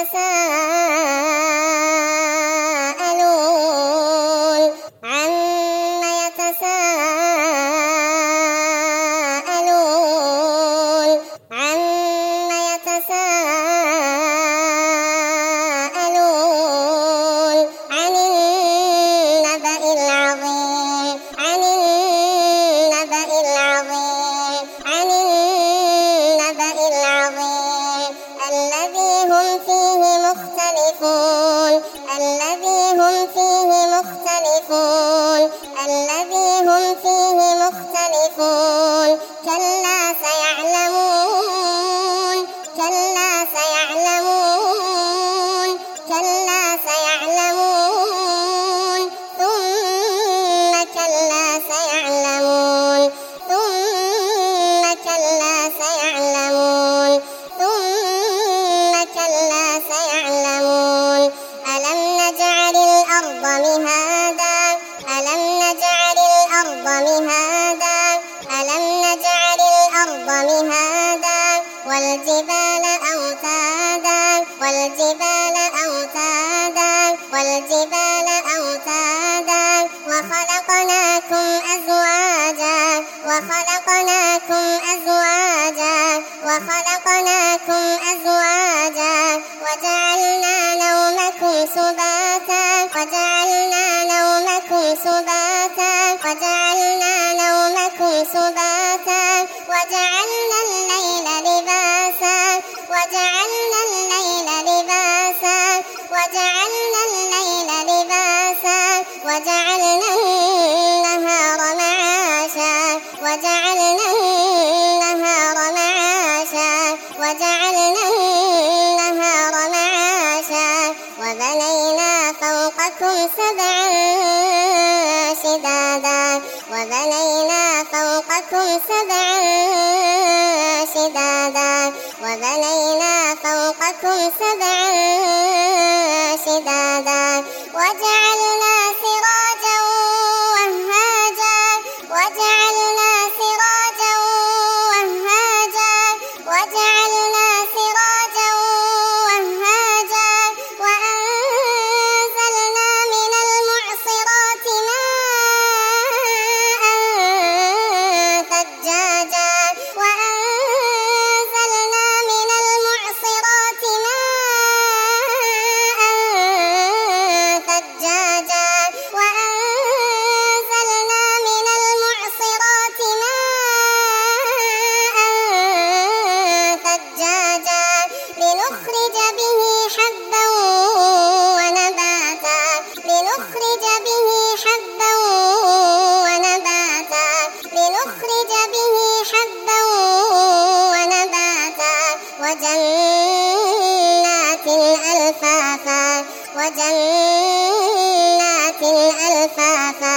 يتساءلون عم يتساءلون عم يتساءلون عن النبأ العظيم عن النبأ العظيم عن النبأ العظيم الذي هم فيه مختلفون الذي هم فيه مختلفون الذي هم فيه مختلفون كلا سيعلمون كلا سيعلمون كلا سيعلمون ثم كلا سيعلمون ثم كلا سيعلمون ثم كلا سيعلمون ألم نجعل الأرض مهادا ألم نجعل الأرض مهادا ألم نجعل الأرض مهادا والجبال أوتادا والجبال أوتادا والجبال أوتادا وخلقناكم أزواجا وخلقناكم أزواجا وخلقناكم أزواجا وجعلنا نومكم سباتا وجعلنا نومكم سباتا وجعلنا نومكم سباتا وجعلنا الليل لباسا وجعلنا الليل لباسا وجعلنا الليل لباسا وجعلنا النهار معاشا وجعلنا النهار معاشا وجعلنا النهار معاشا وبنينا فوقكم سبعا شدادا وبنينا فوقكم سبعا شدادا وبنينا فوقكم سبعا شدادا وجعلنا سراجا وهاجا وجعلنا سراجا وهاجا وجعلنا سراجا وهاجا وأنزلنا من المعصرات ماء ثجاجا وأنزلنا من المعصرات ماء ثجاجا وأنزلنا من المعصرات ماء ثجاجا لنخرج به حبا ونباتا لنخرج به حبا ونباتا لنخرج به حبا ونباتا وجنات ألفافا وجنات ألفافا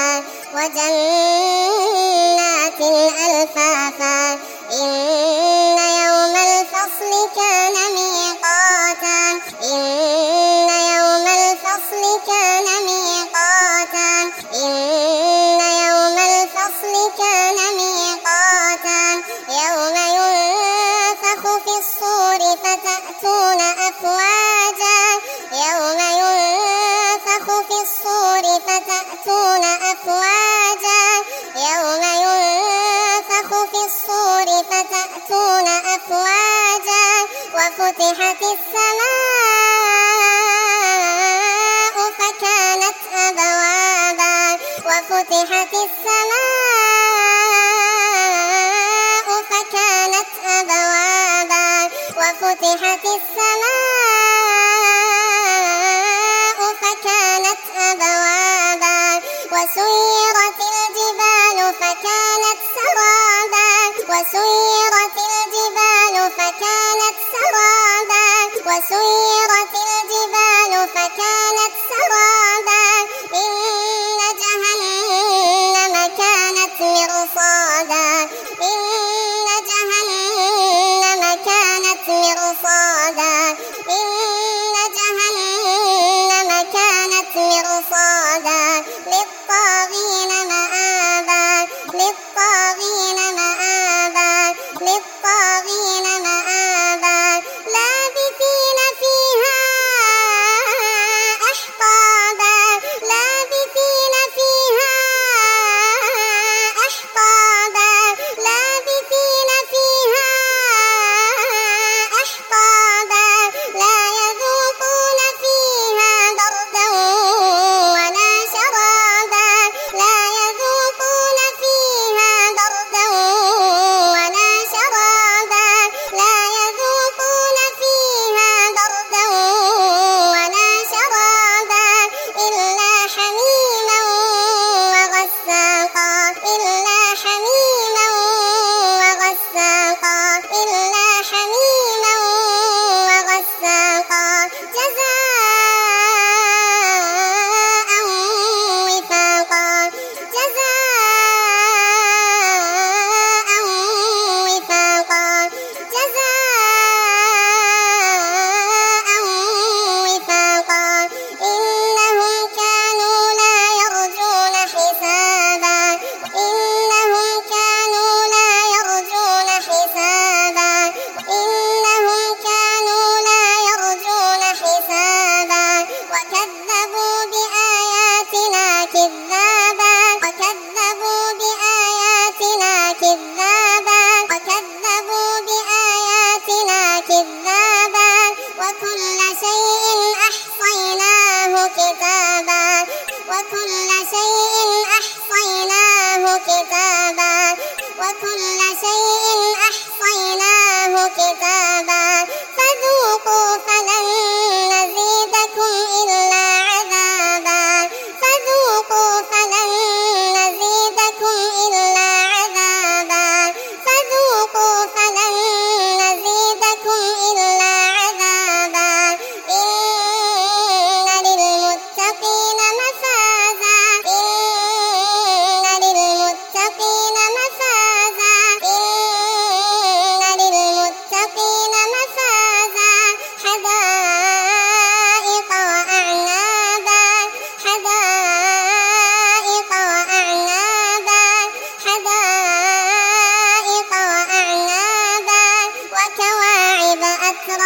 وجنات ألفافا إن يوم الفصل كان ميقاتا إن يوم الفصل كان ميقاتا إن يوم الفصل كان ميقاتا يوم ينفخ في الصور فتأتون أفواجا يوم ينفخ في الصور فتأتون أفواجا يوم ينفخ في الصور فتأتون أفواجا وفتحت السماء فكانت أبوابا وفتحت السماء فكانت أبوابا وفتحت السماء فكانت أبوابا وسيرت الجبال فكانت سرابا وسيرت الجبال فكانت سرابا وسيرت الجبال فكانت سرابا إن جهنم كانت مرصادا إن جهنم كانت مرصادا إن جهنم كانت مرصادا للطاغين مآبا للطاغين مآبا للطاغين مآبا لابثين فيها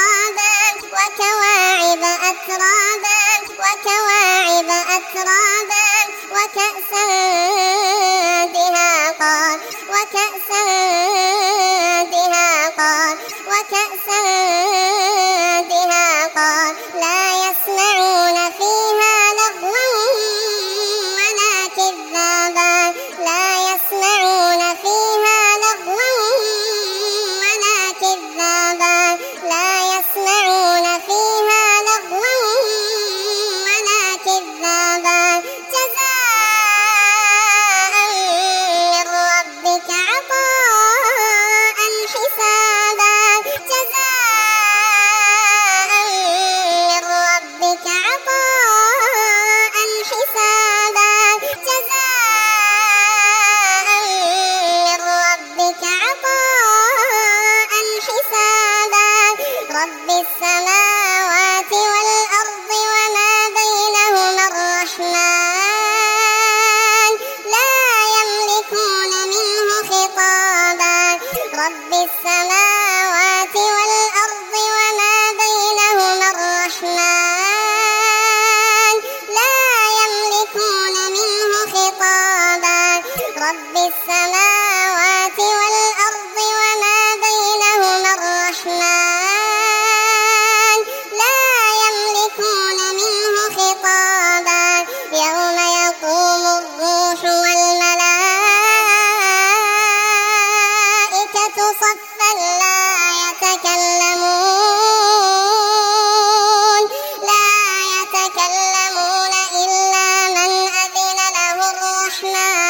أترابا وكواعب أترابا وكواعب أترابا وكأسا دهاقا وكأسا دهاقا وكأسا دهاقا لا يسمعون فيها لغوا ولا كذابا لا يسمعون فيها لغوا ولا كذابا لا يسمعون فيها لغوا ولا كذابا جزاء من ربك عطاء حسابا جزاء من ربك عطاء حسابا جزاء من ربك عطاء حسابا رب السماوات والأرض وما بينهما الرحمن لا يملكون منه خطابا رب السماوات والأرض وما بينهما الرحمن لا يملكون منه خطابا رب السماوات والأرض وما بينهما الرحمن لا يملكون منه خطابا يوم يقوم الروح والملائكة صفا لا يتكلمون إلا من أذن له الرحمن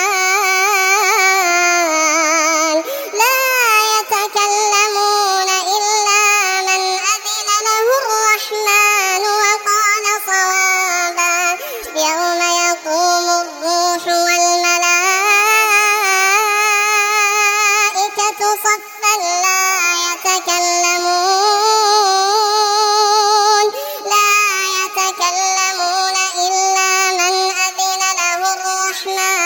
لا يتكلمون إلا من أذن له الرحمن وقال صوابا يوم يقوم الروح والملائكة صفا لا يتكلمون إلا من أذن له الرحمن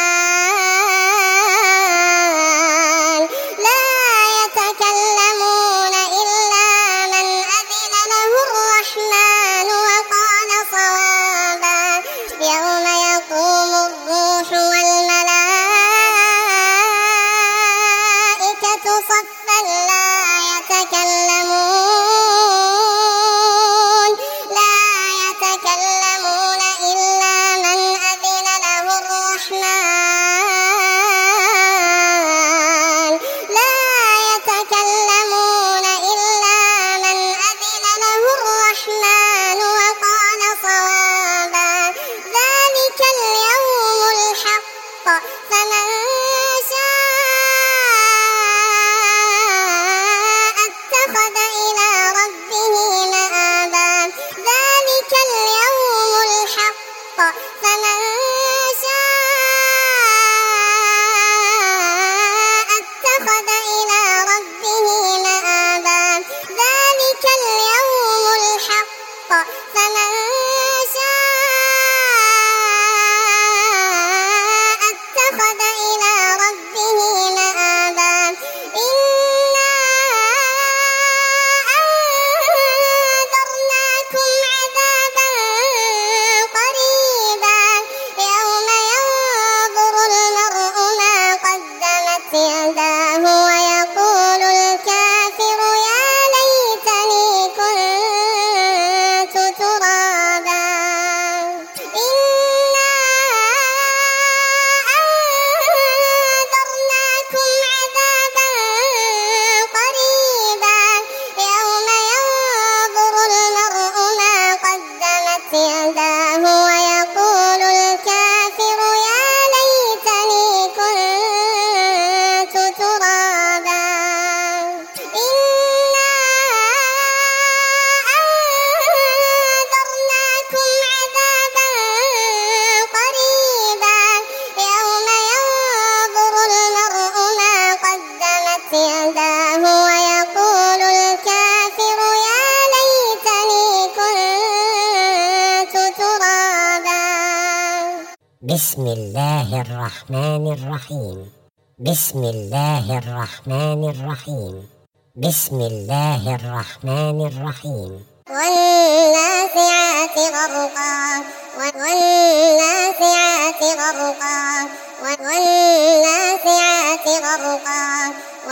لا يتكلمون إلا من أذن له الرحمن وقال صوابا يوم يقوم الروح والملائكة صفا لا يتكلمون إلا من أذن له الرحمن لا يتكلمون إلا من أذن له الرحمن وقال صوابا ذلك اليوم الحق فمن شاء اتخذ إلى ربه مآبا ذلك اليوم الحق فمن شاء اتخذ إلى ربه مآبا ذلك اليوم الحق فمن شاء اتخذ إلى ربه مآبا إنا أنذرناكم عذابا قريبا يوم ينظر المرء ما قدمت يداه ويقول الكافر يا ليتني كنت ترابا إنا أنذرناكم عذابا قريبا يوم ينظر المرء ما قدمت يداه ويقول الكافر يا ليتني كنت ترابا إنا أنذرناكم عذابا قريبا يوم ينظر المرء ما قدمت يداه ويقول الكافر يا ليتني كنت ترابا بسم الله الرحمن الرحيم بسم الله الرحمن الرحيم بسم الله الرحمن الرحيم. والنازعات غرقا والنازعات غرقا والنازعات غرقا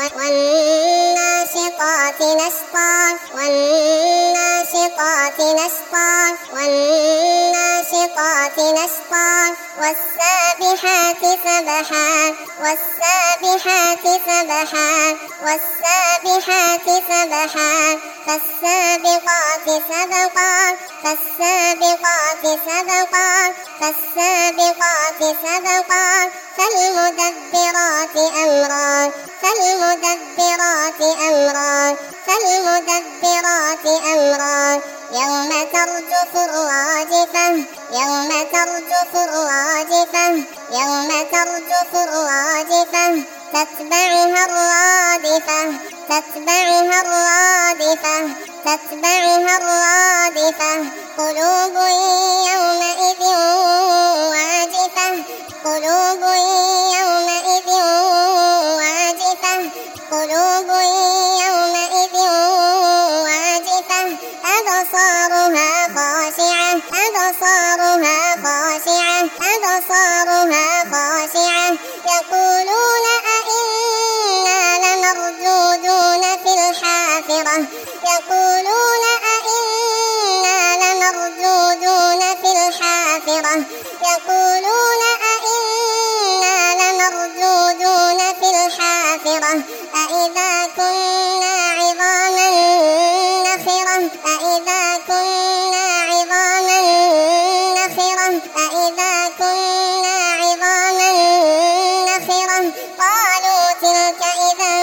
والناشطات نشطا والناشطات نشطا والناشطات نشطا والسابحات سبحا والسابحات سبحا والسابحات سبحا فالسابقات سبقا فالسابقات سبقا فالسابقات سبقا فالمدبرات أمرا فالمدبرات أمرا فالمدبرات أمرا يوم ترجف الراجفة يوم ترجف الراجفة يوم ترجف الراجفة تتبعها الرادفة تتبعها الرادفة تتبعها الرادفة قلوب يومئذ واجفة قلوب يومئذ واجفة قلوب يومئذ واجفة أبصارها خاشعة أبصارها خاشعة أبصارها خاشعة يقولون أئنا لمردودون في الحافرة يقولون أئنا لمردودون في الحافرة يقولون أئنا لمردودون في الحافرة أئذا كنا عظاما نخرة أئذا كنا عظاما نخرة أئذا كنا عظاما نخرة قالوا تلك إذا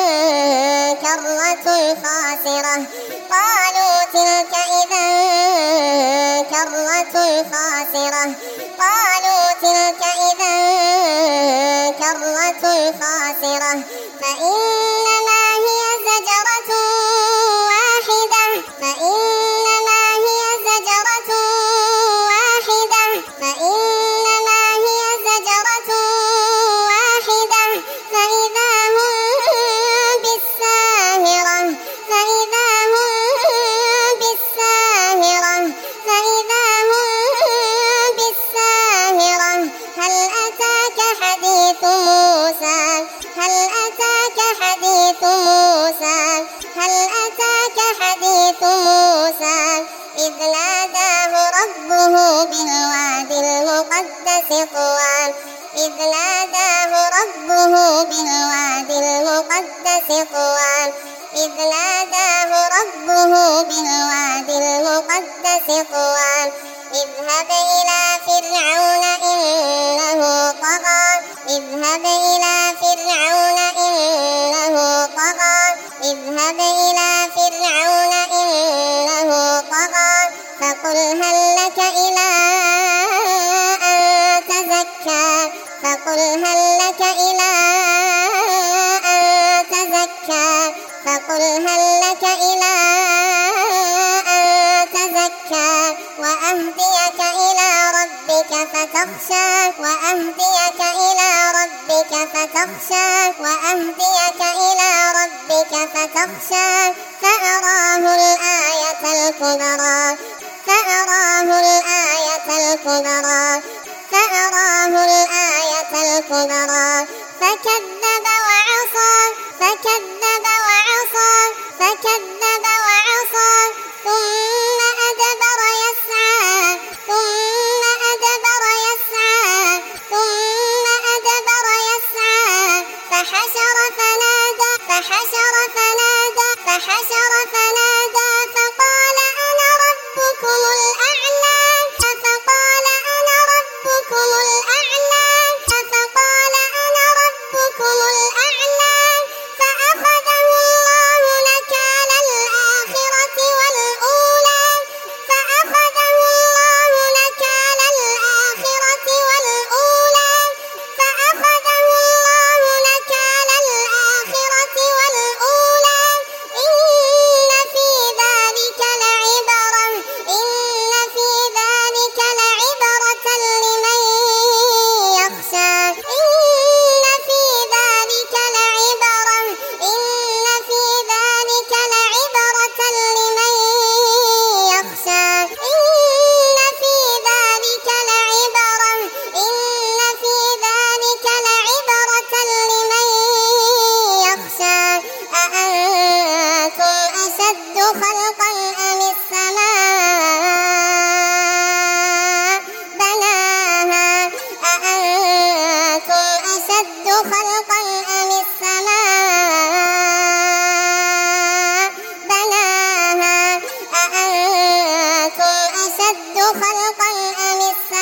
كرة خاسرة قالوا تلك إذا كرة خاسرة قالوا تلك إذا كرة خاسرة فإنما هي زجرة واحدة فإنما هي زجرة واحدة فإنما هي زجرة واحدة فإذا هم بالساهرة فإذا هم بالساهرة فإذا هم بالساهرة هل أتاك حديث موسى هل أتاك حديث موسى هل أتاك حديث موسى إذ ناداه ربه بالواد المقدس طوى إذ ناداه ربه بالواد المقدس طوى إذ ناداه ربه بالواد المقدس طوى اذهب إلى فرعون إنه طغى اذهب إلى فرعون إنه طغى اذهب إلى فرعون إنه طغى فقل هل لك إلى أن تزكى فقل هل لك إلى أن تزكى فقل هل لك إلى أن تزكى وأهديك إلى ربك فتخشى وأهديك إلى ربك فتخشى وأهديك إلى ربك فتخشى فأراه الآية الكبرى فأراه الآية الكبرى فأراه الآية الكبرى فكذب وعصى فكذب وعصى فكذب وعصى ثم أدبر يسعى ثم أدبر يسعى ثم أدبر يسعى فحشر فنادى فحشر فنادى فحشر فنادى فقال أنا ربكم الأعلى فقال أنا ربكم الأعلى فقال أنا ربكم الأعلى خلقا أم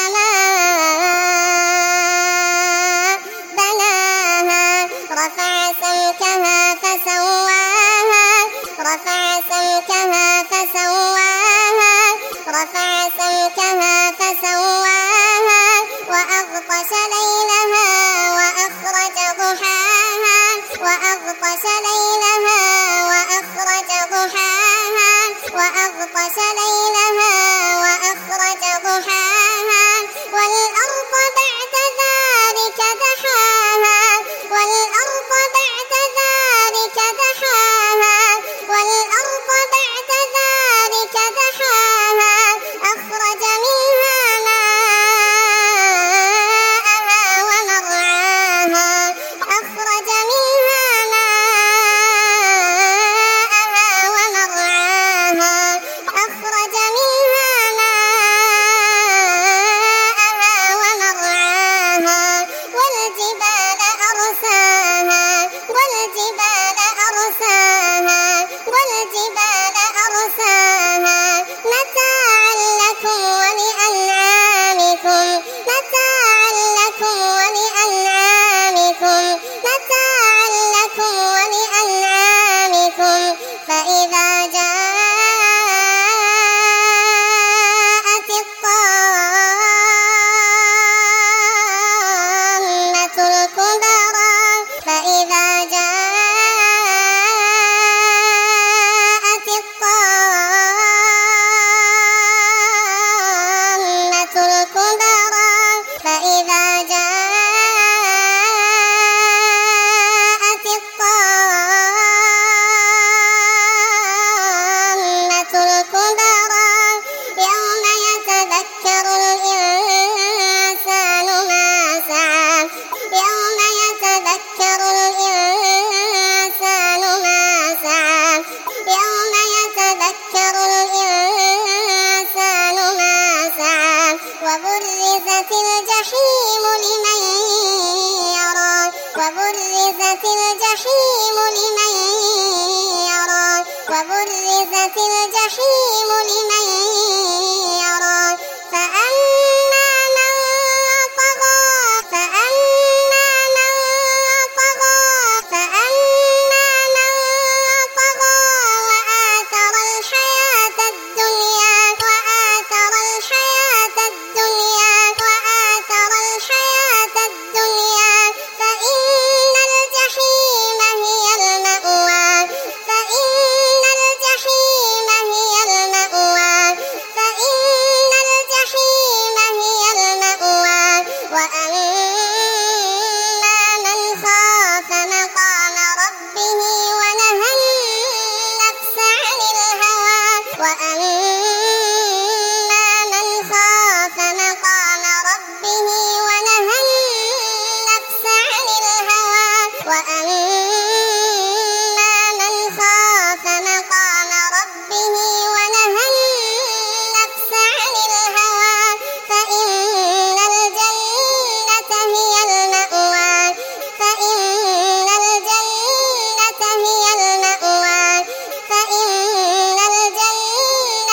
السماء بناها رفع سمكها فسواها رفع سمكها فسواها رفع سمكها فسواها وأغطش ليلها وأخرج ضحاها وأغطش ليلها وأخرج ضحاها وأغطش ليلها وأخرج ضحاها والأرض بعد ذلك دحاها والأرض بعد ذلك دحاها والأرض بعد ذلك دحاها أخرج منها ماءها ومرعاها أخرج منها ماءها ومرعاها أخرج منها ماءها ومرعاها والجبال أرساها والجبال أرساها والجبال أرساها متاعا لكم ولأنعامكم متاعا لكم ولأنعامكم متاعا لكم ولأنعامكم فإذا جاءت الطامة الكبرى فإذا جاءت الطامة الكبرى فإذا جاءت الطامة الكبرى يوم يتذكر الإنسان ما سعى يوم يتذكر الإنسان ما سعى يوم يتذكر الإنسان ما سعى وبرزت الجحيم لمن يرى وبرزت الجحيم لمن يرى وبرزت الجحيم لمن يرى فأما من طغى فأما من طغى فأما من طغى وآثر الحياة الدنيا وآثر الحياة الدنيا وآثر الحياة الدنيا فإن الجحيم هي المأوى فإن الجحيم هي المأوى فإن الجحيم هي المأوى وأما من خاف مقام ربه ونهى النفس عن الهوى وأما من خاف مقام ربه ونهى النفس عن الهوى وأما من خاف مقام ربه ونهى النفس عن الهوى فإن الجنة هي المأوى فإن الجنة هي المأوى فإن الجنة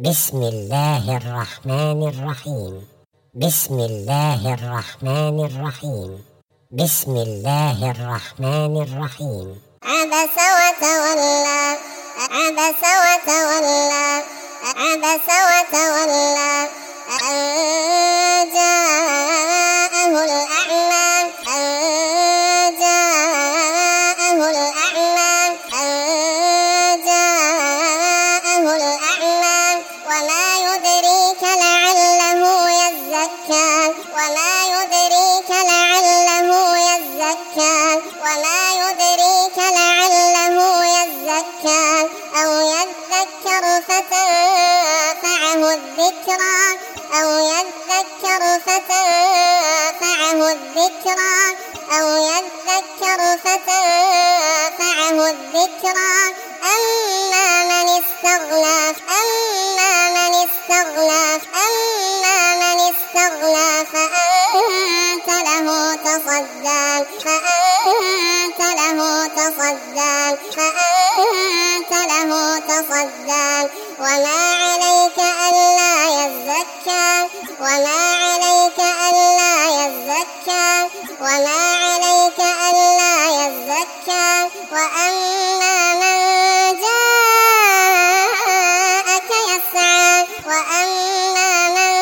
بسم الله الرحمن الرحيم. بسم الله الرحمن الرحيم. بسم الله الرحمن الرحيم. عبس وتولى عبس وتولى عبس وتولى أن جاءه الأعمى أن جاءه الأعمى أن جاءه الأعمى وما يدريك لعله يزكى وما يدريك لعله يزكى وما يدريك لعله يزكى أو يذكر فتنفعه الذكرى أو يذكر فتنفعه الذكرى أو يذكر فتنفعه الذكرى أما من استغنى أما من استغنى أما من استغنى فأنت له تصدى فأنت له تصدى فأنت له تصدى وما عليك ألا يزكى وما عليك ألا يزكى وما عليك ألا يزكى وأما من جاءك يسعى وأما من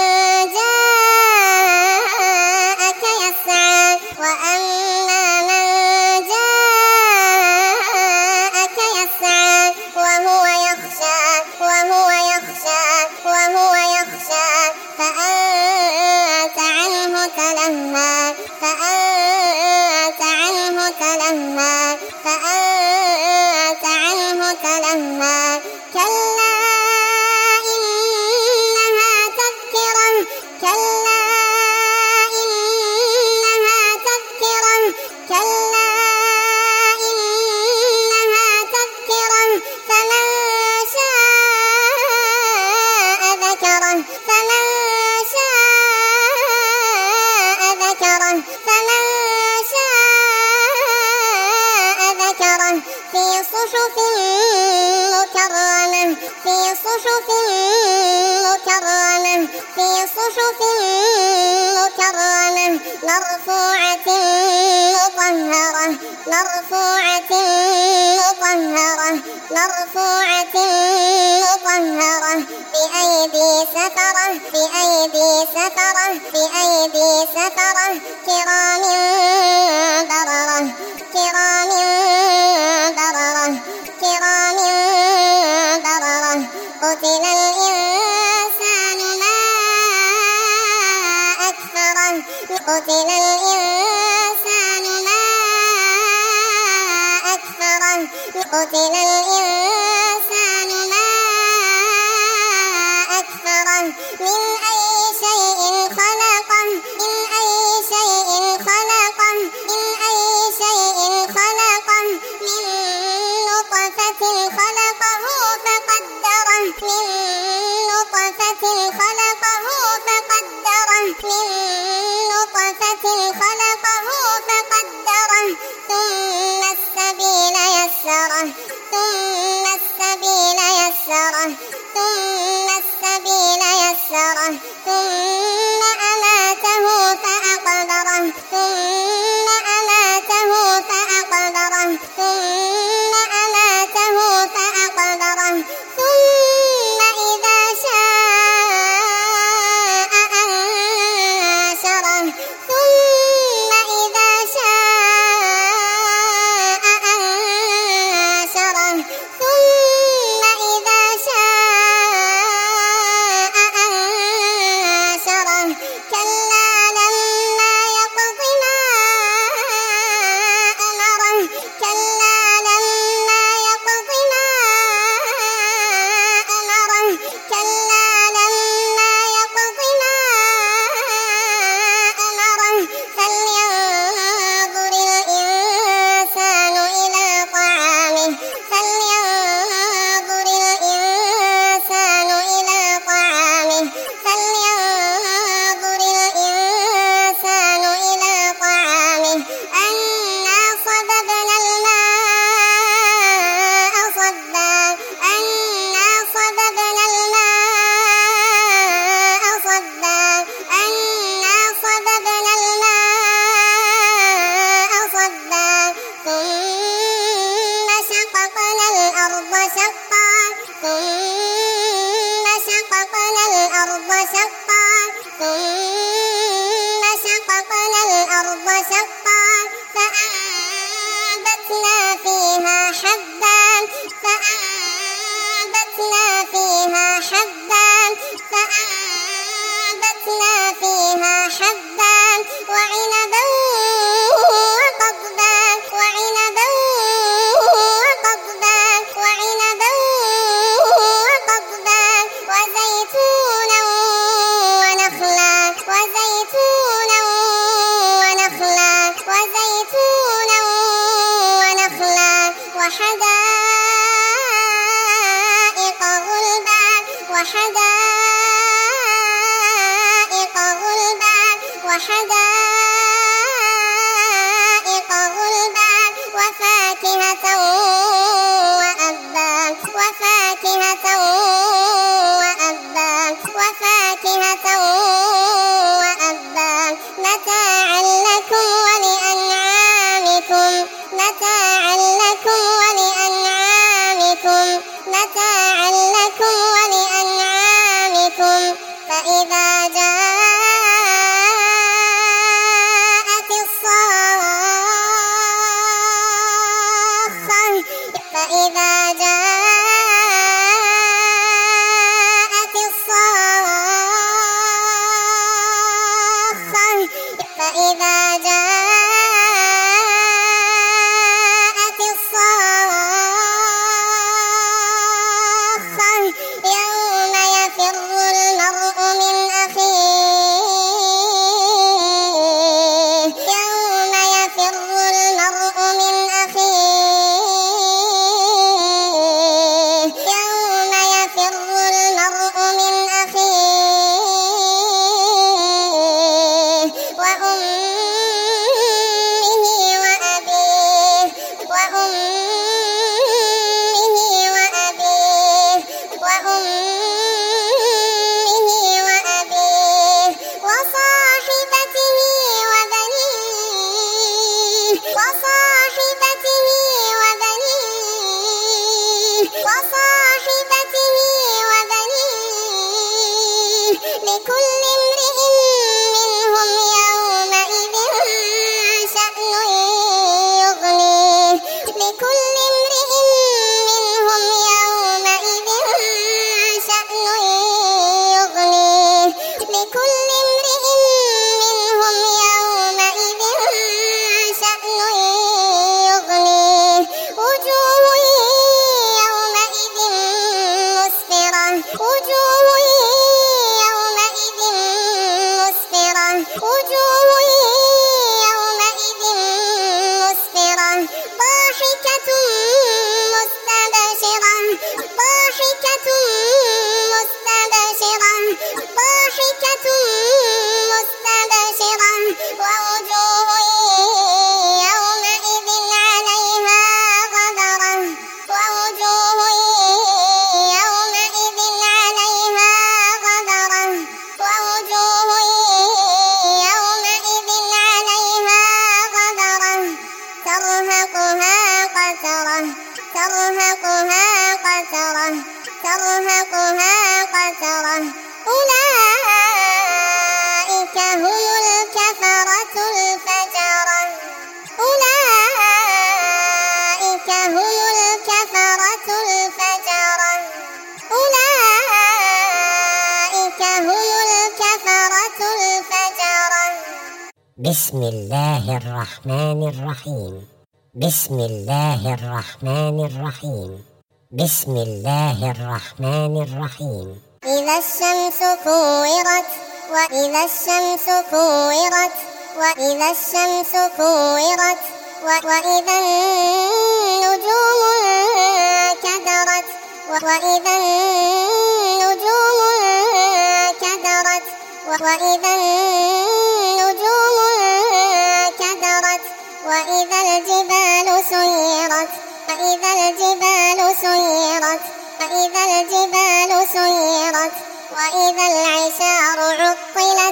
جاءك يسعى وأما من جاءك يسعى وهو يخشى وهو يخشى وهو يخشى فأنت عنه تلهى فأنت عنه تلهى فأنت عنه تلهى كلا إنها تذكرة كلا إنها تذكرة كلا إنها تذكرة فمن شاء ذكره فمن شاء ذكره فمن شاء ذكره في صحف مكرمة في صحف مكرمة في صحف مكرمة مرفوعة مطهرة مرفوعة مطهرة مرفوعة مطهرة بأيدي سفرة بأيدي سفرة بأيدي سفرة كرام بررة كرام بررة كرام بررة قتل الإنسان ما أكفره قتل الإنسان ما أكفره قتل الإنسان ما أكفره من أي شيء خلقه من أي شيء خلقه من أي شيء خلقه من نطفة خلقه فقدره من نطفة خلقه فقدره من نطفة خلقه فقدره ثم السبيل يسره ثم السبيل يسره ثم السبيل يسره ثم أماته فأقبره ثم أماته فأقبره ثم أماته فأقبره ثم إذا شاء أنشره ثم إذا شاء أنشره ثم إذا شاء أنشره كلا لما يقض ما أمره كلا لما يقض ما أمره كلا لما يقض ما أمره فلينظر الإنسان إلى طعامه فلينظر الإنسان إلى طعامه فلينظر الإنسان إلى طعامه أنا صببنا الماء صبا أنا صببنا الماء الأرض شقا ثم شققنا الأرض شقا فأنبتنا فيها حبا وعنبا وقضبا وزيتونا ونخلا وحدائق غلبا وفاكهة وأبا متاعا لكم ولأنعامكم فإذا جاءت الصاخة يوم يفر المرء من أخيه وصاحبته وبنيه لكل امرئ منهم يومئذ شأن يغنيه وجوه يومئذ مسفرة ضاحكة مستبشرة ووجوه يومئذ عليها غبرة ترهقها قترة أولئك هم الكفرة الفجرة بسم الله الرحمن الرحيم. بسم الله الرحمن الرحيم. بسم الله الرحمن الرحيم. إذا الشمس كورت وإذا النجوم انكدرت وإذا النجوم انكدرت وإذا الجبال سيرت وإذا العشار عطلت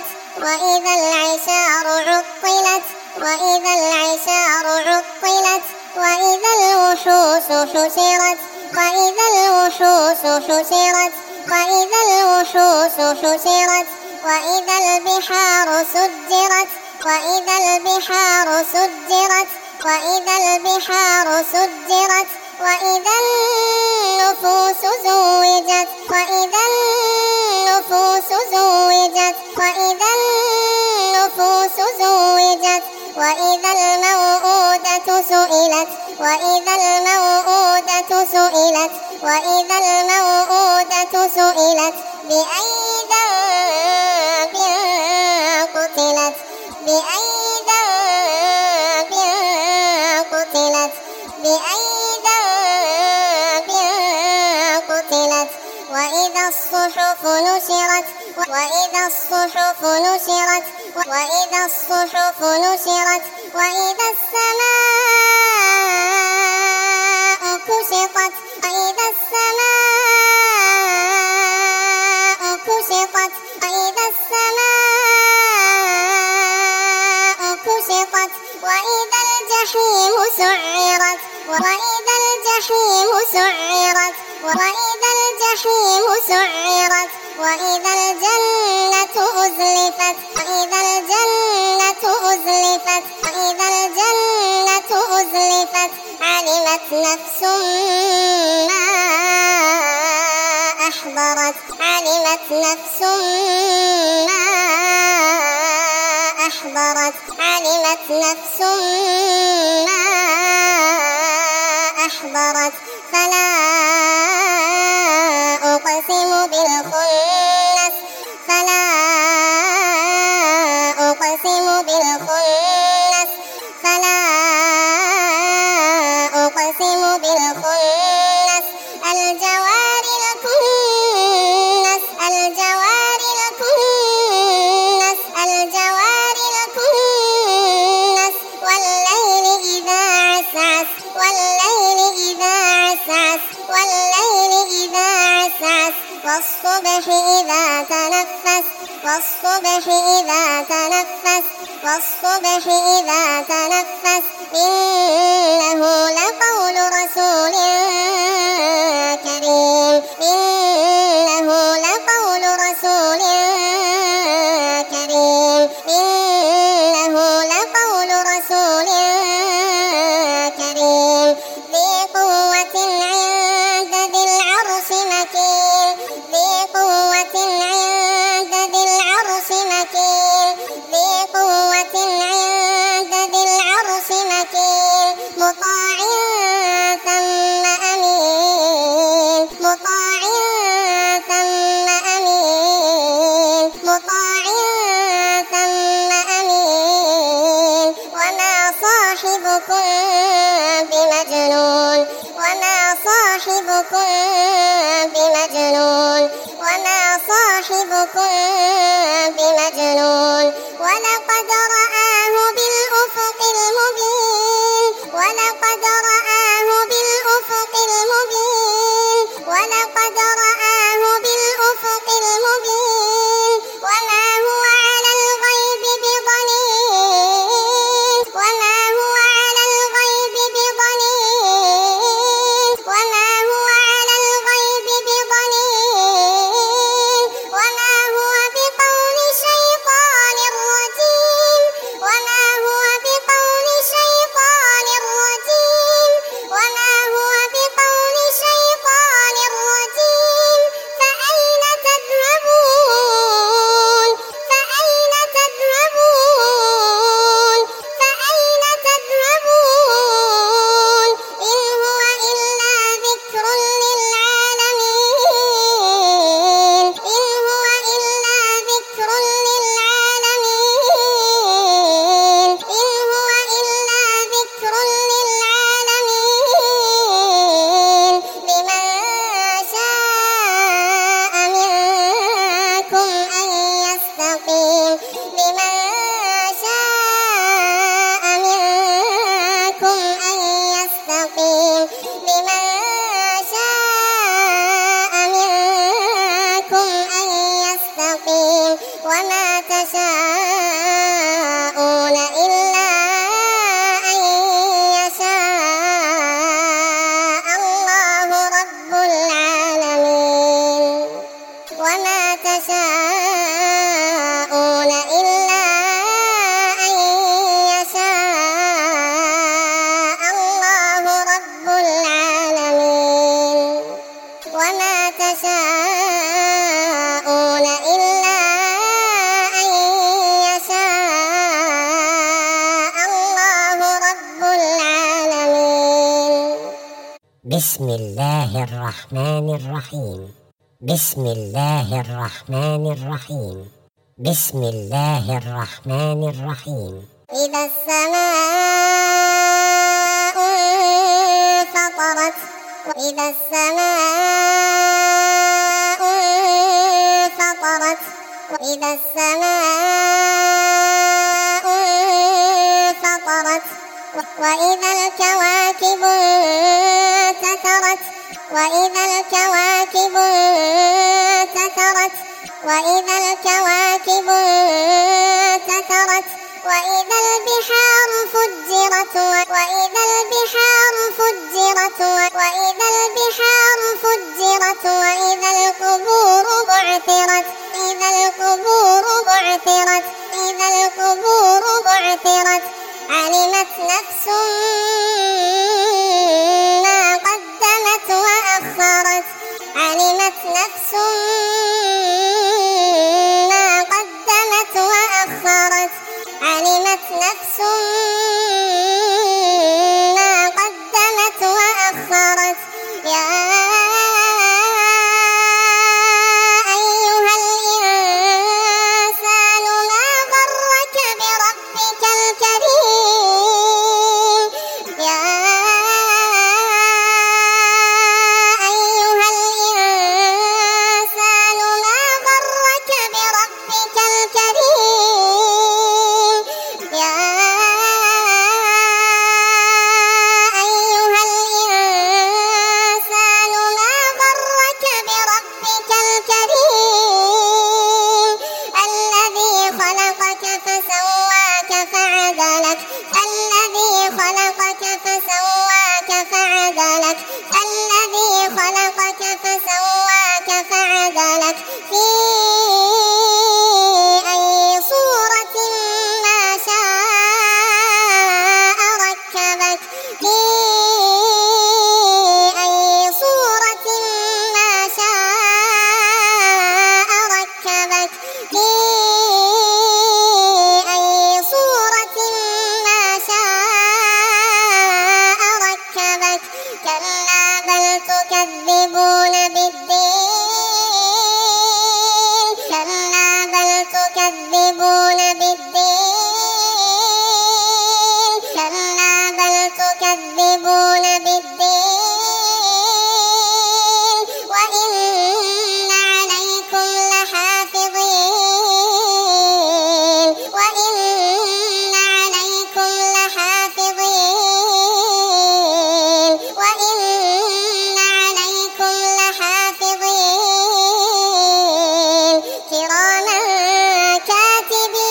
وإذا الوحوش حشرت وإذا الوحوش حشرت وإذا الوحوش حشرت وإذا البحار سجرت وإذا البحار سجرت وإذا البحار سجرت وإذا النفوس زوجت وإذا النفوس زوجت وإذا النفوس زوجت وإذا الموءودة سئلت وإذا الموءودة سئلت وإذا الموءودة سئلت بأي ذنب قتلت بأي ذنب قتلت بأي ذنب قتلت وإذا الصحف نشرت وإذا الصحف نشرت وإذا الصحف نشرت وإذا السماء كشطت وإذا السماء كشطت وإذا السماء كشطت وإذا الجحيم سعرت وإذا الجحيم سعرت وإذا الجحيم سعرت وإذا الجنة أزلفت وإذا الجنة أزلفت وإذا الجنة أزلفت علمت نفس ما أحضرت علمت نفس ما أحضرت علمت نفس ما أحضرت فلا أقسم بالخنس فلا أقسم بالخنس فلا أقسم بالخنس الجوار الكنس الجوار الكنس الجوار الكنس والليل إذا عسعس والليل إذا عسعس والليل إذا عسعس والصبح إذا تنفس والصبح إذا تنفس والصبح إذا تنفس إنه لقول رسول كريم إنه لقول رسول كريم إنه لقول رسول كريم ذي قوة عند ذي العرش مكين ذي قوة عند ذي العرش مكين ذي قوة عند ذي العرش مكين مطاع ثم أمين مطاع ثم أمين مطاع ثم أمين وما صاحبكم بمجنون وما صاحبكم بمجنون وما صاحبكم بمجنون ولقد رآه بالأفق المبين ولقد رآه بالأفق المبين ولقد رآه بالأفق المبين وما هو على الغيب بضنين وما هو على الغيب بضنين وما هو على الغيب بضنين وما هو بقول شيطان رجيم وما هو بقول شيطان رجيم وما هو بقول شيطان رجيم فأين تذهبون فأين تذهبون فأين تذهبون إن هو إلا ذكر للعالمين إن هو إلا ذكر للعالمين إن هو إلا ذكر للعالمين لمن شاء منكم أن يستقيم لمن شاء منكم أن يستقيم لمن شاء منكم أن يستقيم وما تشاءون إلا أن يشاء الله رب تشاءون إلا أن يشاء الله رب العالمين وما تشاءون إلا أن يشاء الله رب العالمين. بسم الله الرحمن الرحيم. بسم الله الرحمن الرحيم. بسم الله الرحمن الرحيم. إذا السماء انفطرت وإذا السماء انفطرت وإذا السماء انفطرت وإذا الكواكب انتثرت وإذا الكواكب انتثرت وإذا الكواكب انتثرت وإذا البحار فجرت وإذا البحار فجرت وإذا البحار فجرت وإذا القبور بعثرت إذا القبور بعثرت إذا القبور بعثرت علمت نفس ما قدمت وأخرت علمت نفس ما قدمت وأخرت علمت نفس ما قدمت وأخرت يا أيها الإنسان ما غرك بربك الكريم يا أيها الإنسان ما غرك بربك الكريم يا أيها الإنسان ما غرك بربك الكريم الذي خلقك فسواك فعدلك الذي خلقك فسواك فعدلك الذي خلقك فسواك فعدلك في أي صورة ما شاء ركبك في أي صورة ما شاء ركبك في أي صورة ما شاء ركبك كلا بل تكذبون بالدين كلا بل تكذبون بالدين كلا بل تكذبون بالدين وإن عليكم لحافظين وإن عليكم لحافظين وإن عليكم لحافظين كراما كاتبين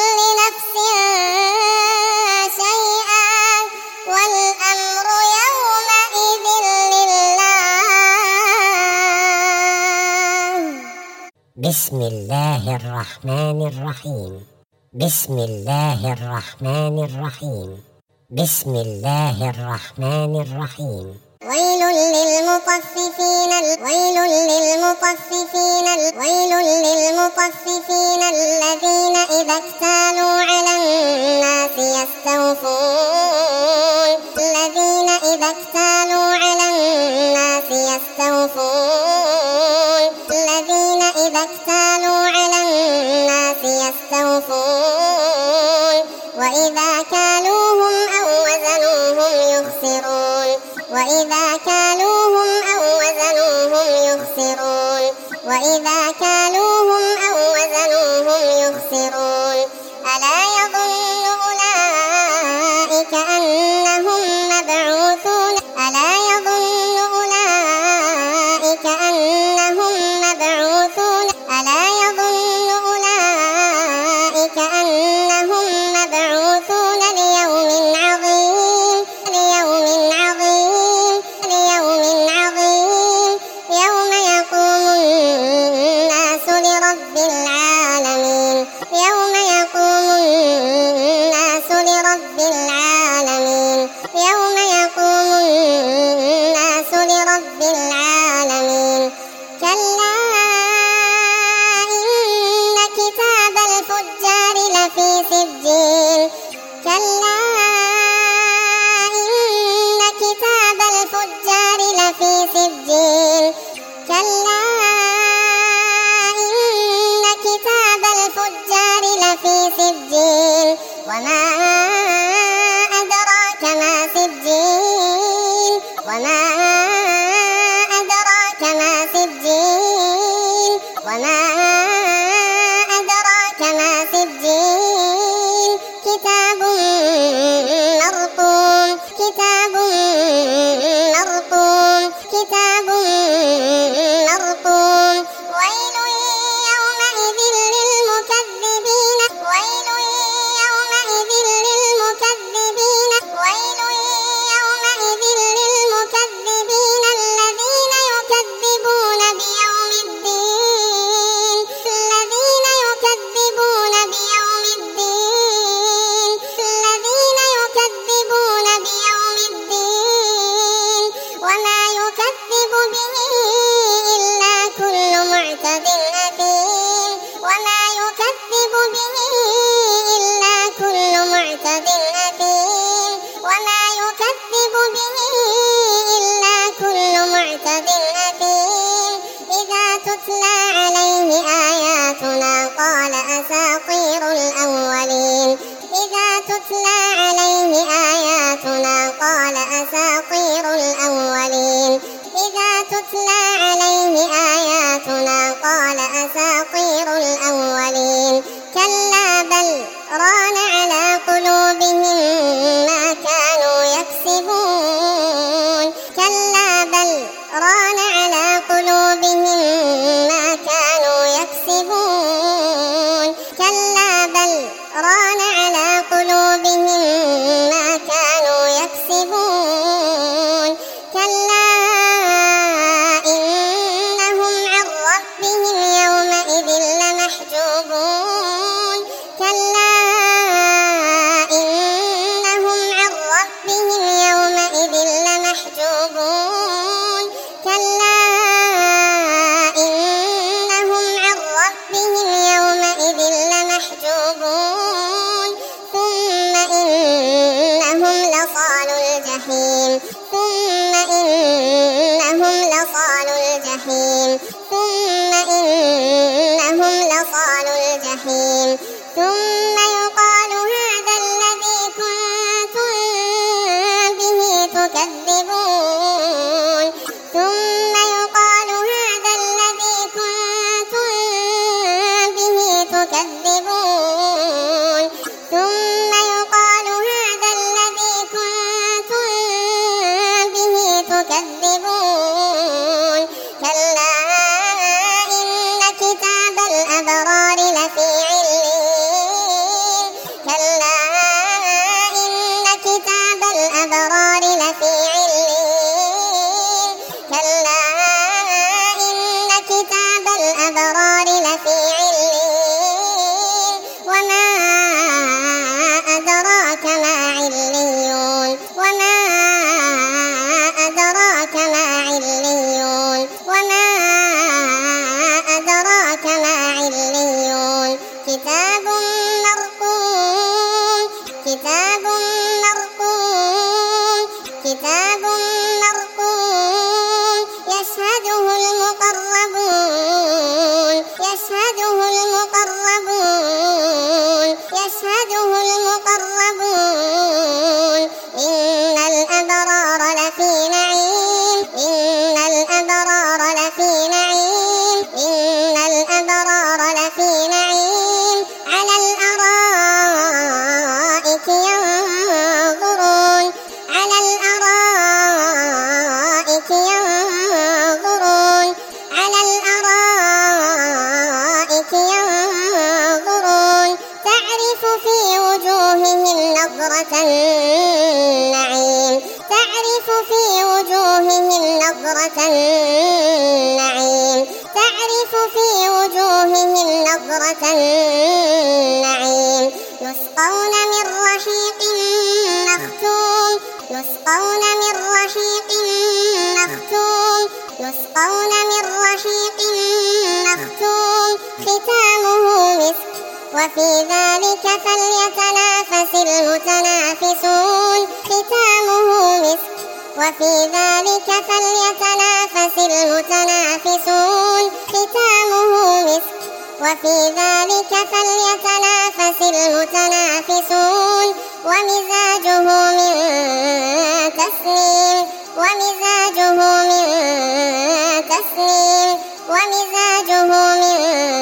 نفس شيئا والأمر يومئذ لله. بسم الله الرحمن الرحيم. بسم الله الرحمن الرحيم. بسم الله الرحمن الرحيم. ويل للمطففين الذين إذا اكتالوا على الناس يستوفون وإذا كالوهم أو وزنوهم يخسرون ألا يظن أولئك أنهم مبعوثون ليوم عظيم يوم يقوم الناس لرب العالمين. كلا إن كتاب الفجار لفي سجين وما أدراك ما سجين كتاب مرقوم ويل يومئذ للمكذبين الذين يكذبون بيوم الدين وما يكذب به إلا كل معتد أثيم إذا تتلى عليه آياتنا قال أساطير الأولين كلا بل ران على قلوبهم ما كانوا يكسبون كلا بل ران على قلوبهم ما يشهده المقربون إن الأبرار لفي نعيم إن الأبرار لفي نعيم إن الأبرار لفي نعيم على الأرائك ينظرون على الأرائك ينظرون على الأرائك ينظرون تعرف في وجوههم نضرة النعيم تعرف في وجوههم نضرة النعيم تعرف في وجوههم نضرة النعيم يسقون من رحيق مختوم يسقون من رحيق مختوم يسقون من رحيق مختوم ختامه مسك وفي ذلك فليتنافس المتنافسون ختامه مسك وفي ذلك فليتنافس المتنافسون ختامه مسك وفي ذلك فليتنافس المتنافسون ومزاجه من تسنيم ومزاجه من تسنيم ومزاجه من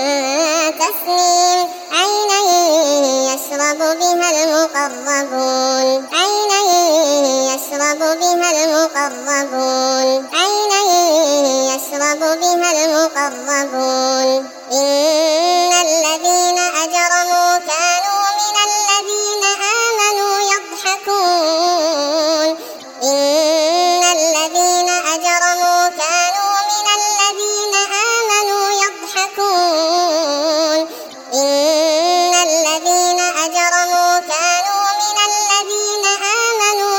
تسنيم عينا يشرب بها المقربون عينا يشرب بها المقربون عينا يشرب بها المقربون إن الذين أجرموا كانوا من الذين آمنوا يضحكون إن الذين أجرموا كانوا من الذين آمنوا يضحكون إن الذين أجرموا كانوا من الذين آمنوا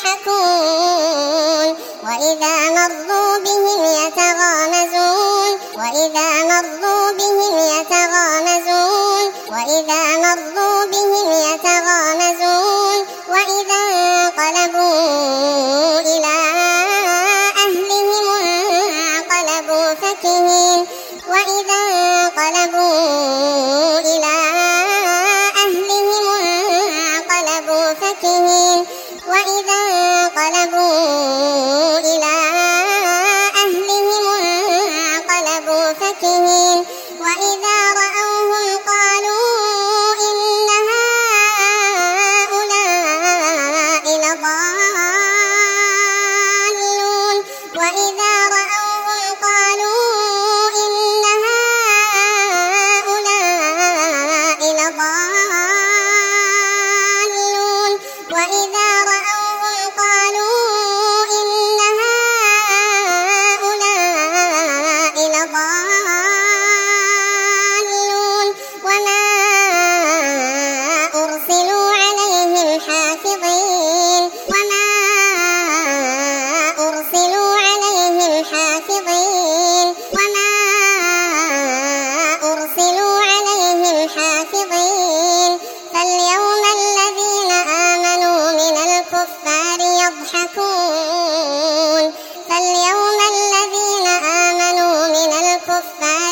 يضحكون وإذا مروا بهم يتغامزون وإذا مروا بهم يتغامزون وإذا مروا بهم يتغامزون وإذا انقلبوا إلى أهلهم انقلبوا فكهين وإذا انقلبوا إلى أهلهم انقلبوا فكهين وإذا انقلبوا إلى أهلهم انقلبوا فكهين وإذا رأوهم قالوا إن هؤلاء لضالون وإذا رأوهم قالوا إن هؤلاء لضالون وإذا رأوهم قالوا إن هؤلاء لضالون وما أرسلوا عليهم حافظين وما أرسلوا عليهم حافظين وما أرسلوا عليهم حافظين فاليوم الذين آمنوا من الكفار يضحكون فاليوم الذين آمنوا من الكفار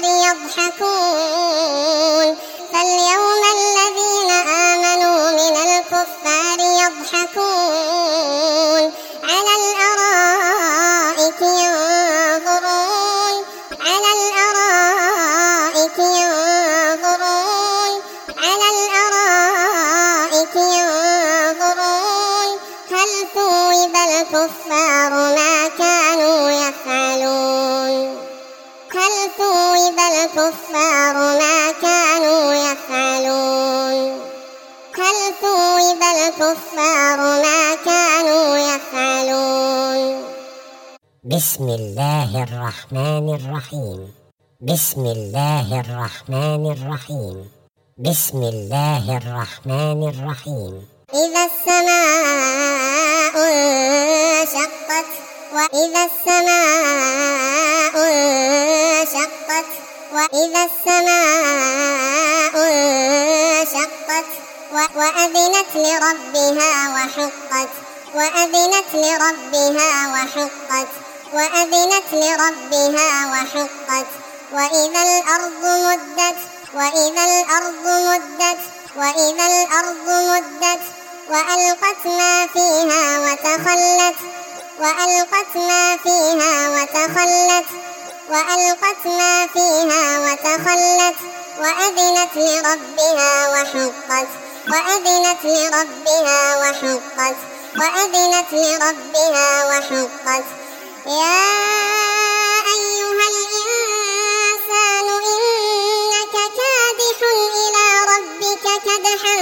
يضحكون فاليوم الذين آمنوا من الكفار يضحكون على الأرائك ينظرون على الأرائك ينظرون على الأرائك ينظرون هل ثوب الكفار ما كانوا يفعلون هل ثوب الكفار ما كانوا يفعلون هل ثوب الكفار ما كانوا يفعلون بسم الله الرحمن الرحيم بسم الله الرحمن الرحيم بسم الله الرحمن الرحيم إذا السماء انشقت وإذا السماء انشقت وإذا السماء انشقت وأذنت لربها وحقت وأذنت لربها وحقت وأذنت لربها وحقت وإذا الأرض مدت وإذا الأرض مدت وإذا الأرض مدت وألقت ما فيها وتخلت وألقت ما فيها وتخلت وألقت ما فيها وتخلت وأذنت لربها وحقت وأذنت لربها وحقت وأذنت لربها وحقت يا أيها الإنسان إنك كادح إلى ربك كدحا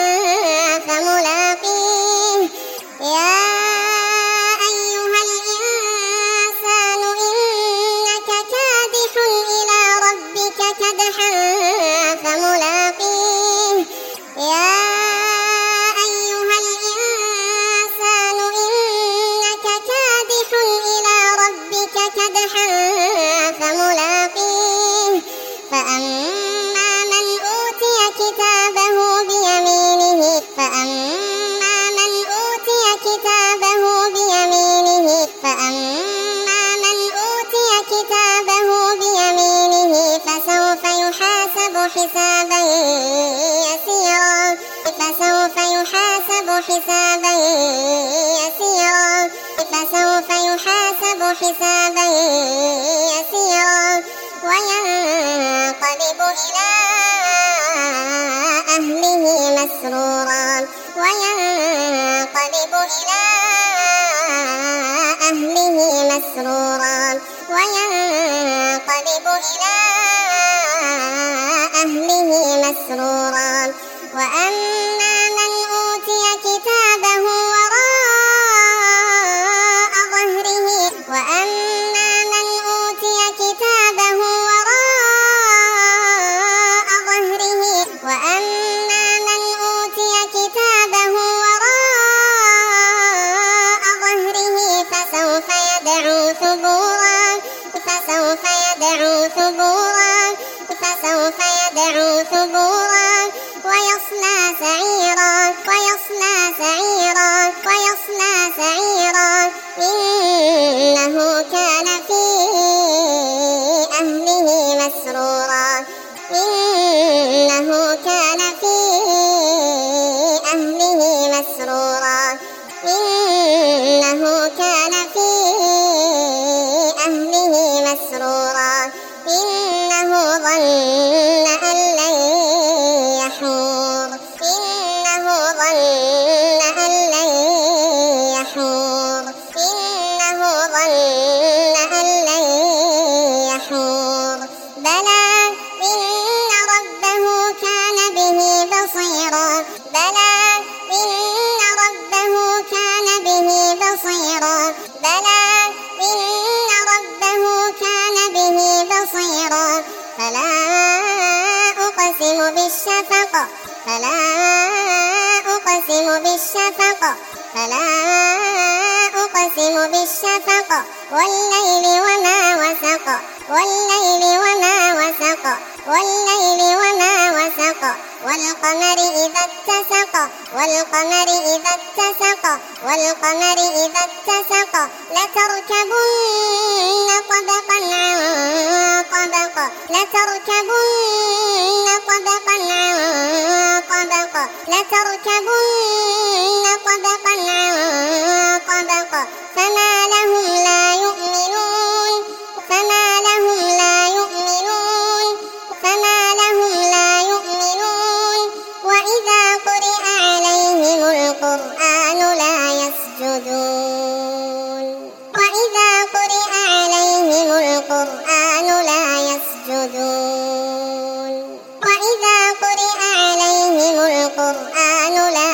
فملاقيه يا أيها الإنسان إنك كادح إلى ربك كدحا فملاقيه يا أيها الإنسان إنك كادح إلى ربك كدحا فملاقيه فأما من أوتي كتابه بيمينه فأما من أوتي كتابه بيمينه فأما من أوتي كتابه بيمينه فسوف يحاسب حسابا يسيرا فسوف يحاسب حسابا يسيرا فسوف يحاسب حسابا يسيرا وينقلب إلى أهله مسرورا وينقلب إلى أهله مسرورا وينقلب إلى أهله مسرورا وأما من أوتي كتابه وراء ظهره وأما من أوتي كتابه وراء ظهره وأما من أوتي كتابه وراء ظهره فسوف يدعو ثبورا فسوف يدعو ثبورا فسوف يدعو ثبورا ويصلى سعيرا ويصلى سعيرا ويصلى سعيرا إنه كان في أهله مسرورا إنه كان في أهله مسرورا إنه كان في أهله مسرورا إنه ظن أن لن يحور إنه ظن أن لن يحور إنه ظن أن لن يحور بلى إن ربه كان به بصيرا بلى إن ربه كان به بصيرا بلى إن ربه كان به بصيرا فلا أقسم بالشفق فلا أقسم بالشفق فلا أقسم بالشفق والليل وما وسق والليل وما وسق والليل وما وسق والقمر إذا اتسق والقمر إذا اتسق والقمر إذا اتسق لتركبن طبقا عن طبق لتركبن طبقا عن طبق لتركبن طبقا عن طبق فما لهم لا يؤمنون فما لهم لا يؤمنون فما لهم لا يؤمنون وإذا قرئ عليهم القرآن لا يسجدون وإذا قرئ عليهم القرآن لا يسجدون وإذا قرئ عليهم القرآن لا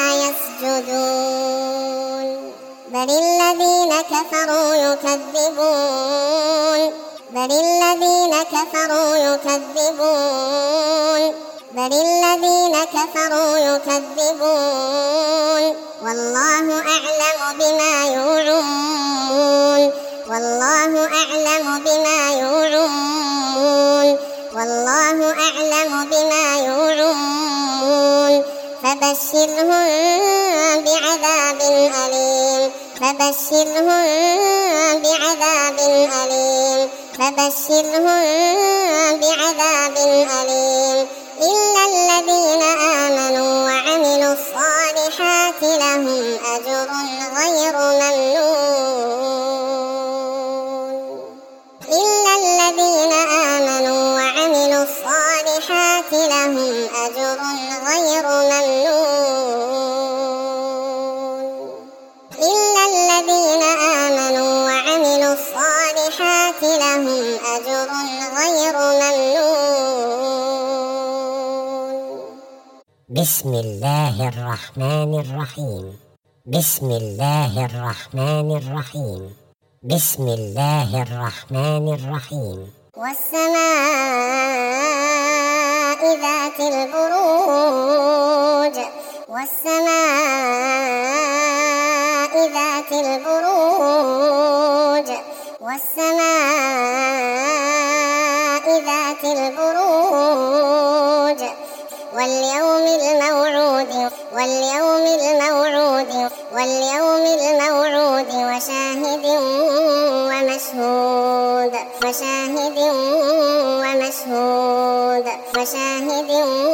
يسجدون بل الذين كفروا يكذبون بل الذين كفروا يكذبون بل الذين كفروا يكذبون والله أعلم بما يوعون والله أعلم بما يوعون والله أعلم بما يوعون فبشرهم بعذاب أليم فبشرهم بعذاب أليم فبشرهم بعذاب أليم إلا الذين آمنوا وعملوا الصالحات لهم أجر غير ممنون. إلا الذين آمنوا وعملوا الصالحات لهم أجر غير ممنون. إلا الذين آمنوا وعملوا الصالحات لهم أجر غير ممنون. بسم الله الرحمن الرحيم. بسم الله الرحمن الرحيم. بسم الله الرحمن الرحيم. والسماء ذات البروج. والسماء ذات البروج. والسماء ذات البروج. واليوم الموعود. واليوم الموعود. واليوم الموعود وشاهد ومشهود. وشاهد ومشهود. وشاهد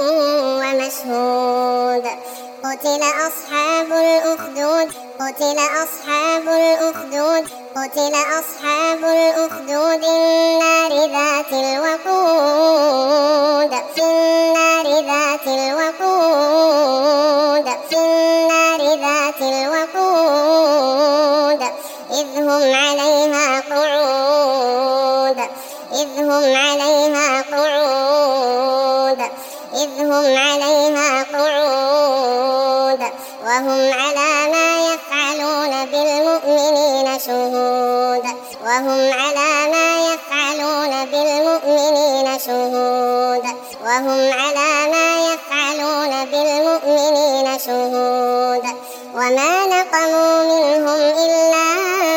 ومشهود. قتل أصحاب الأخدود. قتل أصحاب الأخدود. قتل أصحاب الأخدود النار ذات الوقود. في النار ذات الوقود. في النار ذات الوقود إذ هم عليها قعود. إذ هم عليها قعود. إذ هم عليها قعود وهم على ما يفعلون بالمؤمنين شهود. وهم على ما يفعلون بالمؤمنين شهود. وهم على ما يفعلون بالمؤمنين شهود. وما نقموا منهم إلا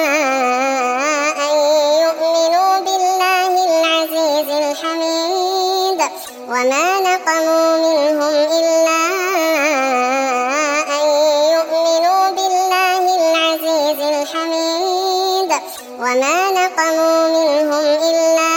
أن يؤمنوا بالله العزيز الحميد. وما نقموا منهم إلا أن يؤمنوا بالله العزيز الحميد. وما نقموا منهم إلا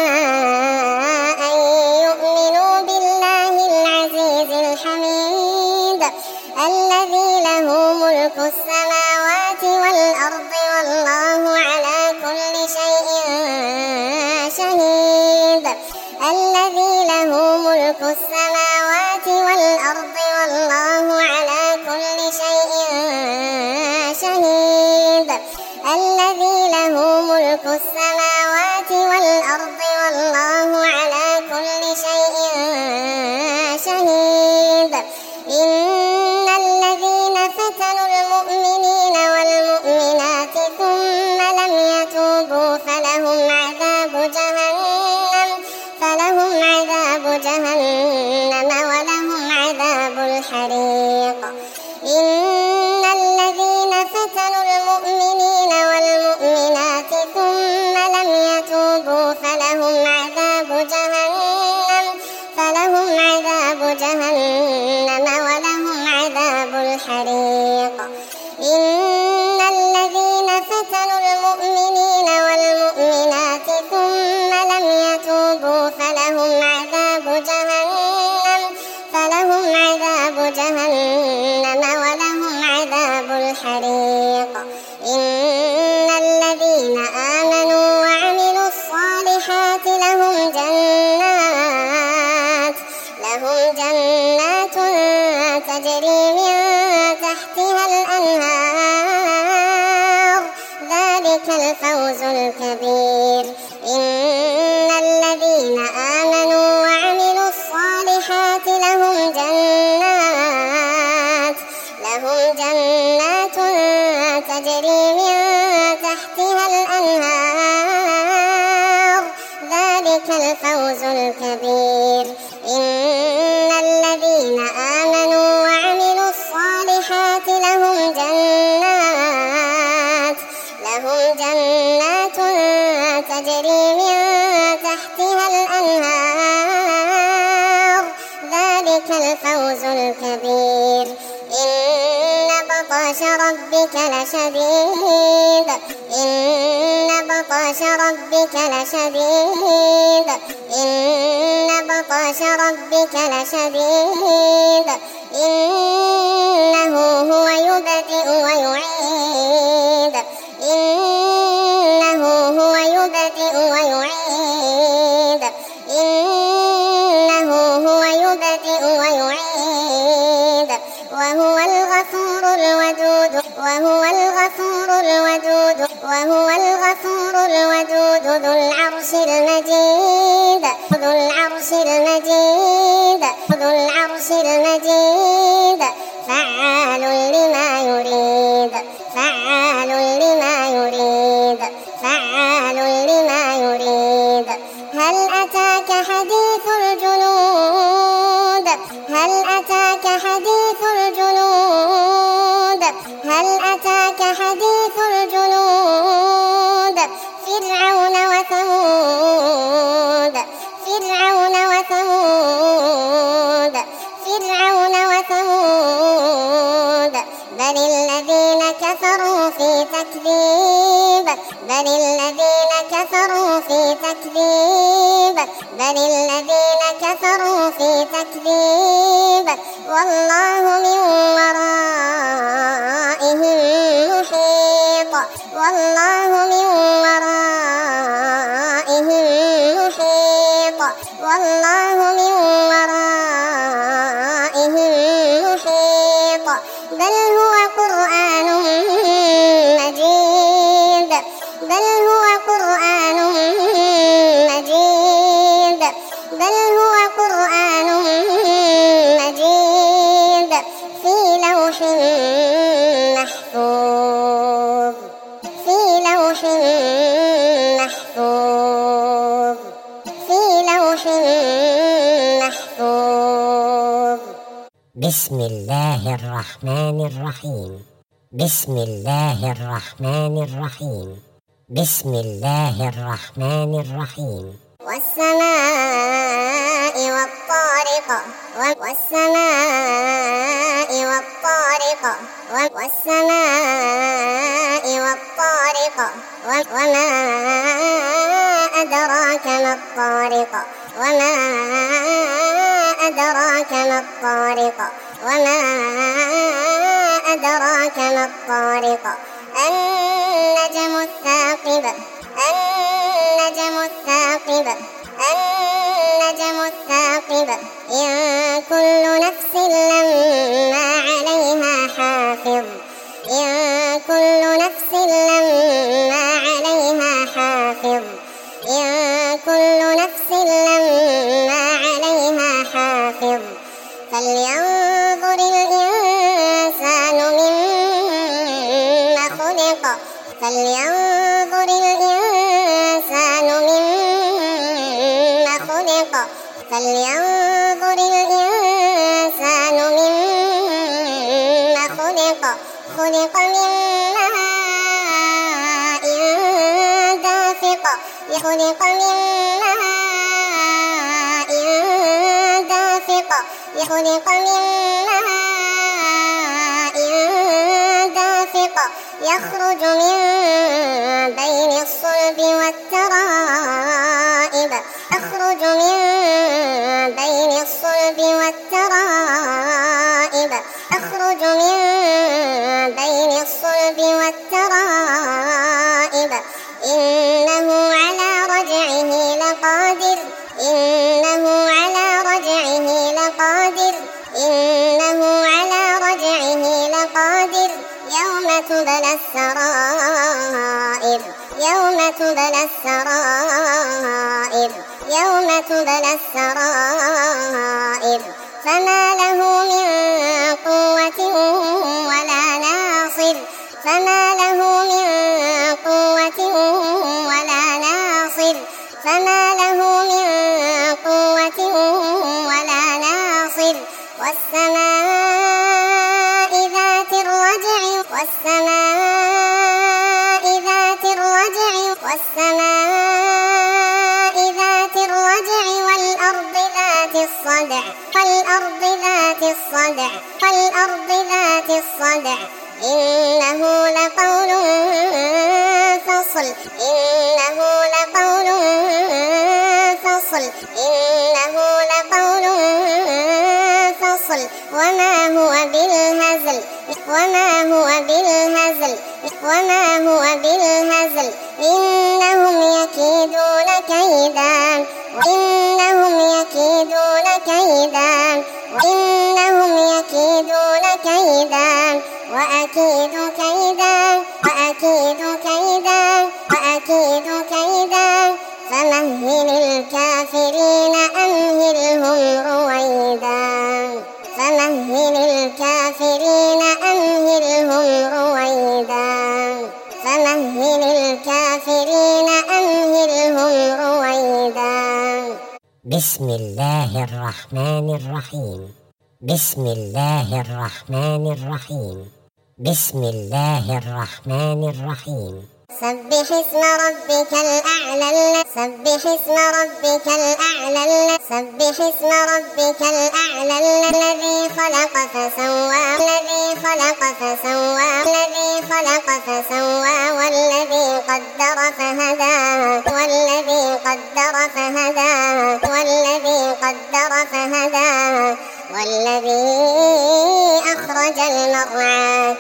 أن يؤمنوا بالله العزيز الحميد الذي له ملك السماوات والأرض والله على كل شيء شهيد. الذي له ملك السماوات والأرض والله على كل شيء شهيد. الذي له ملك السماوات والأرض والله على كل شيء شهيد. إن الذين فتنوا المؤمنين والمؤمنات ثم لم يتوبوا فلهم عذاب جهنم ولهم عذاب الحريق. إن الذين فتنوا المؤمنين والمؤمنات ثم لم يتوبوا فلهم عذاب جهنم ولهم عذاب الحريق. إن الذين فتنوا المؤمنين والمؤمنات ثم لم يتوبوا فلهم عذاب جهنم ولهم عذاب الحريق. إن الذين آمنوا وعملوا الصالحات لهم جنات تجري من تحتها الأنهار ذلك الفوز الكبير. إن الذين آمنوا وعملوا الصالحات لهم جنات تجري من تحتها الأنهار ذلك الفوز الكبير. إن الذين آمنوا وعملوا الصالحات لهم جنات تجري من تحتها الأنهار ذلك الفوز الكبير. إن بطش ربك لشديد. إن بطش ربك لشديد. إن بطش ربك لشديد إنه هو يبدئ ويعيد إنه هو يبدئ ويعيد إنه هو يبدئ ويعيد وهو الغفور الودود وهو الغفور الودود وهو الغفور الودود ذو العرش المجيد ذو العرش المجيد ذو العرش المجيد فعال لما يريد فعال لما يريد فعال لما يريد هل أتاك حديث الجنود هل أتاك حديث الجنود هل أتاك حديث الجنود فرعون وثمود فرعون وثمود فرعون وثمود بل الذين كفروا في تكذيب بل الذين كفروا في تكذيب بل الذين كفروا في تكذيب والله من ورائهم محيط والله من ورائهم محيط والله من ورائهم محيط بل هو قرآن مجيد بل هو قرآن مجيد بل هو قرآن مجيد في لوح محفوظ في لوح محفوظ في لوح محفوظ بسم الله الرحمن الرحيم بسم الله الرحمن الرحيم بسم الله الرحمن الرحيم والسماء والطارق والسماء والطارق والسماء والطارق وما أدراك ما الطارق وما أدراك ما الطارق وما أدراك ما الطارق النجم الثاقب النجم الثاقب النجم الثاقب إن كل نفس لما عليها حافظ إن كل نفس لما عليها حافظ إن كل نفس لما عليها حافظ فلينظر الإنسان مما خلق فلينظر الإنسان مما خلق فلينظر الإنسان مما خلق خلق من ماء دافق خلق من ماء دافق خلق من ماء دافق يخرج من بين الصلب والترائب يخرج من بين الصلب والترائب يخرج من بين الصلب والترائب إنه على رجعه لقادر إنه على رجعه لقادر إنه على رجعه لقادر يوم تبلى السرائر يوم تبلى السرائر يوم تبلى السرائر فما له من قوة ولا ناصر فما له من قوة ولا ناصر فما له من قوة ولا ناصر والسماء ذات الرجع والسماء ذات الرجع والسماء ذات الرجع والأرض ذات الصدع والأرض ذات الصدع والأرض ذات الصدع إنه لقول فصل إنه لقول فصل فصل إنه لقول فصل وما هو بالهزل إنهم يكيدون كيدا وأكيد كيدا فمهل الكافرين أمهلهم رويدا بسم الله الرحمن الرحيم بسم الله الرحمن الرحيم بسم الله الرحمن الرحيم سبح اسم ربك الأعلى الذي خلق فسوى والذي قدر فهدى والذي أخرج المرعى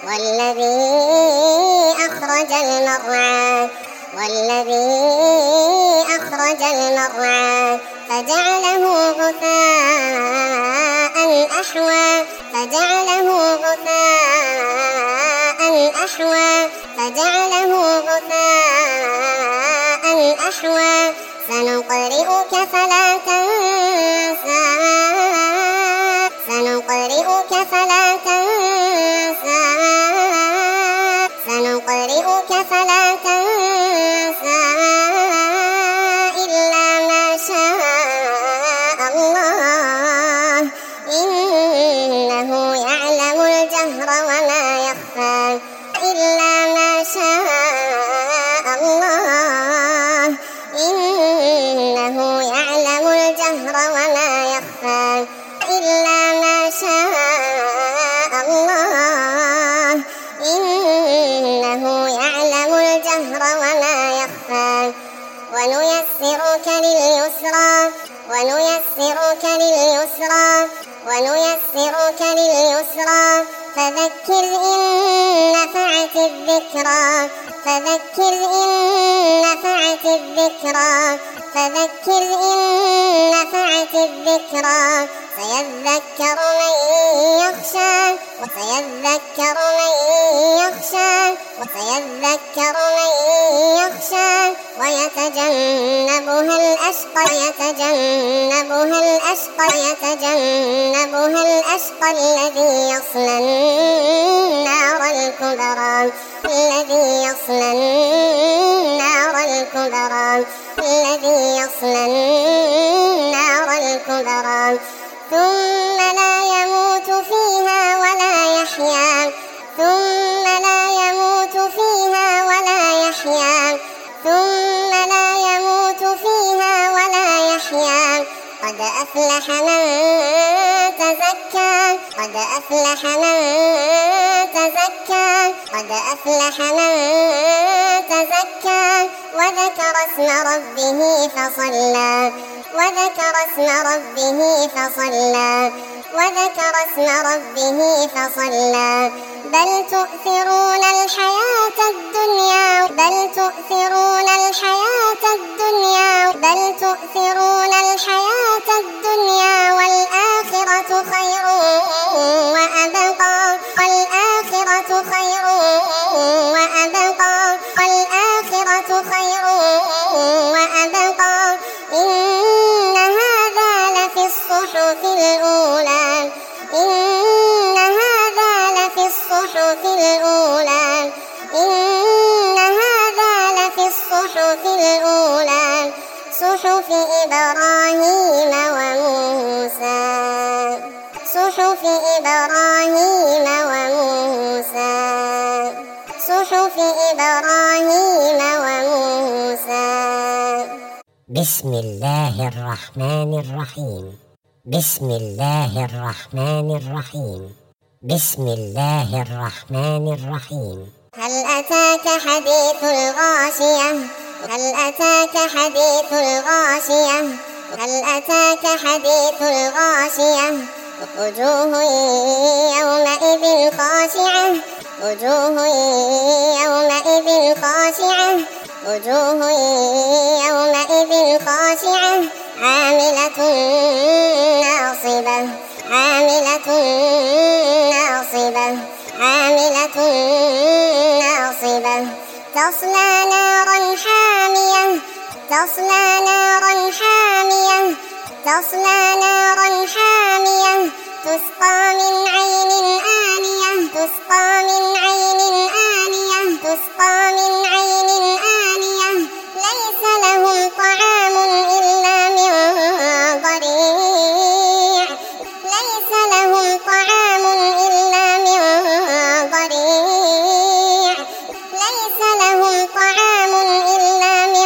فجعله غثاء أحوى سنقرئك فلا تنسى إلا ما شاء الله إنه يعلم الجهر وما يخفى ونيسرك لليسرى فذكر إن نفعت الذكرى سيذكر من يخشى ويتجنبها الأشقى الذي يصلى النار الكبرى ثم لا يموت فيها ولا يحيا قد أفلح من تزكى وذكر اسم ربه فصلى بل تؤثرون الحياة الدنيا والآخرة خير وأبقى إن هذا لفي الصحف الأولى صحف إبراهيم وموسى بسم الله الرحمن الرحيم بسم الله الرحمن الرحيم بسم الله الرحمن الرحيم هل أتاك حديث الغاشية هل أتاك حديث الغاشية وجوه يومئذ خاشعة وجوه يومئذ خاشعة وجوه يومئذ خاشعة عاملة ناصبة عاملة ناصبة عاملة ناصبة تصلى نارا حامية تصلى نارا حامية تصلى نارا حامية تسقى من عين آنية تسقى من عين آنية تسقى من عين آنية ليس لهم طعام إلا من ضريع ليس لهم طعام إلا من ضريع ليس لهم طعام إلا من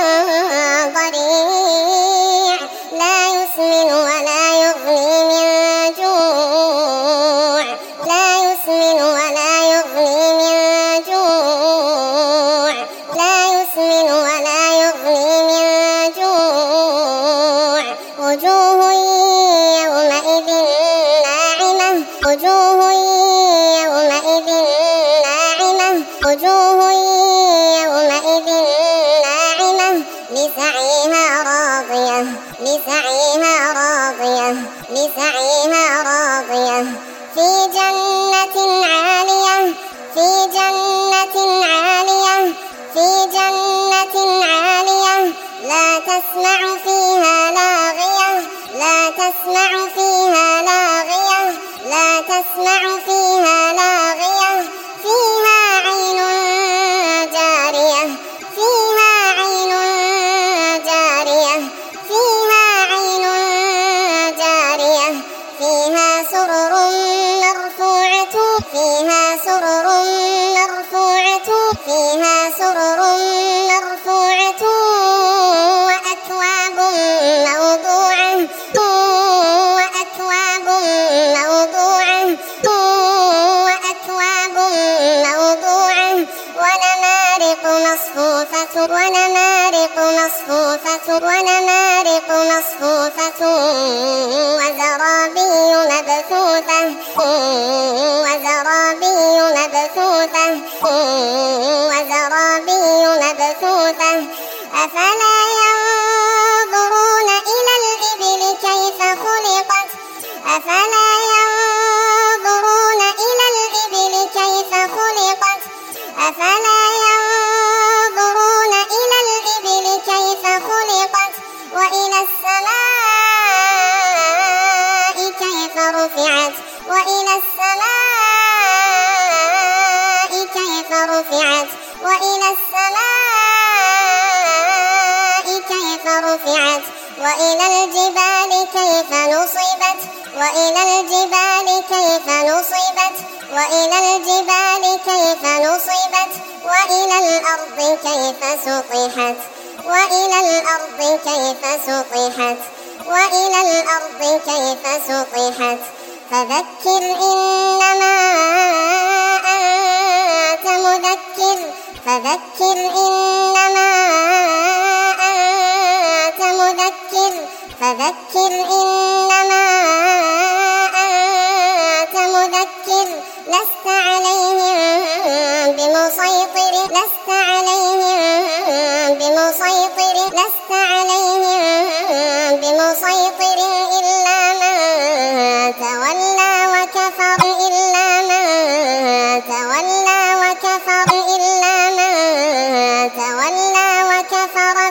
ضريع لا يسمن ولا يغني من جوع لا يسمن ولا يغني من جوع لا يسمن ولا يغني من جوع وجوه يومئذ ناعمة وجوه يومئذ ناعمة وجوه يومئذ ناعمة لسعيها راضية لسعيها راضية لسعيها راضية في جنة عالية في جنة عالية في جنة عالية لا تسمع فيها لاغية لا تسمع فيها لاغية لا تسمع فيها لاغية فيها عين جارية فيها عين جارية فيها عين جارية فيها سرر مرفوعة فيها سرر مرفوعة فيها سرر مرفوعة وأكواب موضوعة وأكواب موضوعة وأكواب موضوعة ونمارق مصفوفة ونمارق مصفوفة ونمارق مصفوفة وزرابي مبثوثة وزرابي مبثوثة وزرابي مبثوثة أفلا ينظرون إلى الإبل كيف خلقت أفلا ينظرون إلى الإبل كيف خلقت أفلا ينظرون إلى الإبل كيف خلقت وإلى السماء كيف رفعت وإلى السماء كيف رفعت وإلى السماء كيف رفعت وإلى الجبال كيف نصبت وإلى الجبال كيف نصبت وإلى الجبال كيف نصبت وإلى الأرض كيف سطحت وإلى الأرض كيف سطحت وإلى الأرض كيف سطحت فذكر إنما أنت مذكر فذكر إنما أنت مذكر فذكر إنما أنت مذكر لست عليهم بمسيطر لست عليهم بمسيطر لست عليهم بمسيطر إلا من تولى وكفر إلا من تولى وكفر إلا من تولى وكفر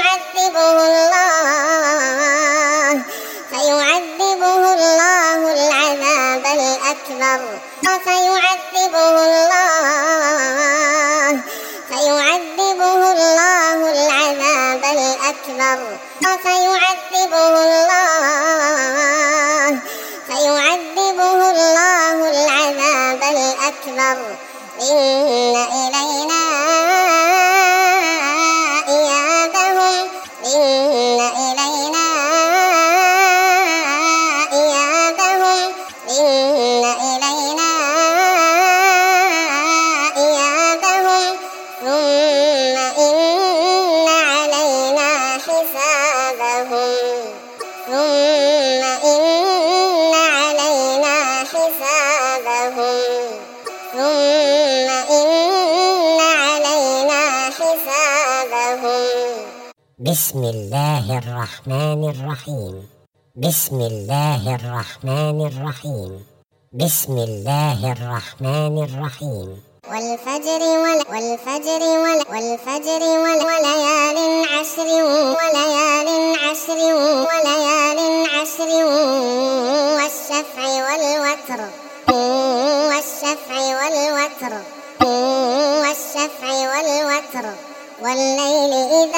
فيعذبه الله العذاب الأكبر فيعذبه الله العذاب الأكبر فيعذبه الله العذاب الأكبر إن إلينا إيابهم إن إلينا إيابهم إن إلينا إيابهم ثم إن علينا حسابهم ثم إن علينا حسابهم. بسم الله الرحمن الرحيم. بسم الله الرحمن الرحيم. بسم الله الرحمن الرحيم. والفجر وليال عشر وليال عشر والشفع والوتر والليل